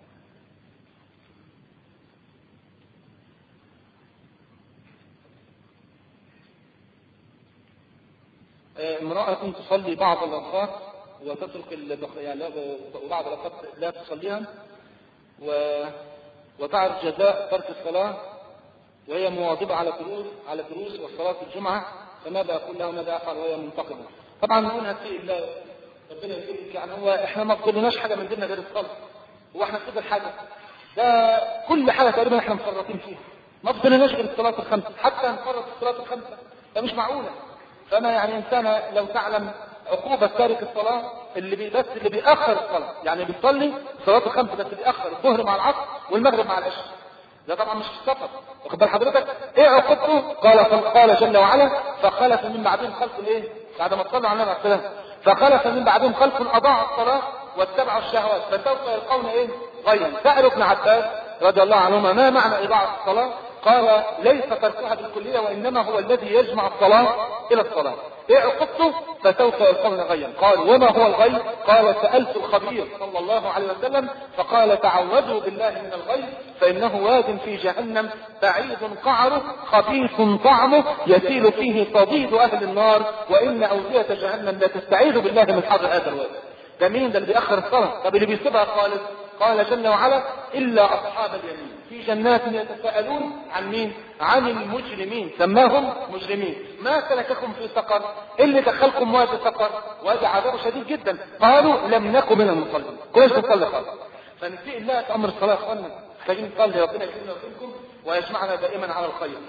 امرأة تصلي بعض الأوقات وتترك البخ... يعني وبعض الأوقات لا تصليها و... وتعرف جزاء ترك الصلاة وهي مواظبة على دروس على دروس وصلاة الجمعة، فماذا أقول لها وماذا أفعل وهي منتقمة؟ طبعا نقول هاتي الله ربنا يكرمك، يعني هو احنا ما قلناش حاجة من ديننا غير الصلاة، هو احنا كده الحاجة ده كل حاجة تقريبا احنا مفرطين فيها، ما قلناش غير الصلاة الخمسة، حتى نفرط الصلاة الخمسة ده مش معقولة. فما يعني إنسان لو تعلم عقوبة تارك الصلاة اللي بي بس اللي بيأخر الصلاة، يعني بيصلي صلاة الخمسة بس بيأخر الظهر مع العصر والمغرب مع العشاء، ده طبعا مش في السفر. واخد بال حضرتك؟ ايه عقوبته؟ قال قال جل وعلا فخلف من بعدهم خلف ايه؟ بعد ما صلوا على النبي عليه السلام فخلف من بعدهم خلف اضاعوا الصلاة واتبعوا الشهوات فسوف يلقون ايه؟ غيا. سأل ابن عباس رضي الله عنهما ما معنى اضاعة الصلاة؟ قال ليس تركها بالكلية وإنما هو الذي يجمع الصلاة إلى الصلاة. إيه عقبته؟ فسوف يلقون غيا. قال وما هو الغي؟ قال سألت الخبير صلى الله عليه وسلم فقال تعوذوا بالله من الغي فإنه واد في جهنم بعيد قعره خبيث طعمه يسيل فيه صديد أهل النار وإن أودية جهنم لا تستعيذ بالله من حر هذا الواد. ده مين ده اللي بيأخر الصلاة؟ طب اللي بيسيبها خالص قال جل وعلا إلا أصحاب اليمين في جنات يتساءلون عن مين؟ عن المجرمين سماهم مجرمين. ما سلككم في سقر؟ اللي دخلكم وادي سقر وادي عذاب شديد جدا. قالوا لم نكن من المصلين. كويس نصلي خالص. فنسيء الله في أمر الصلاة يا اخوانا، محتاجين نصلي ربنا يكرمنا ويكرمكم ويجمعنا دائما على الخير.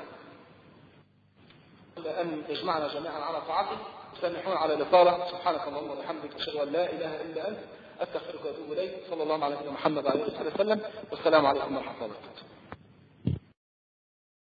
أن يجمعنا جميعا على طاعته وسامحونا على الإطالة. سبحانك اللهم وبحمدك أشهد أن لا إله إلا أنت أستغفرك وأتوب إليك. صلى الله على سيدنا محمد وعلى آله وصحبه وسلم والسلام عليكم ورحمة الله وبركاته.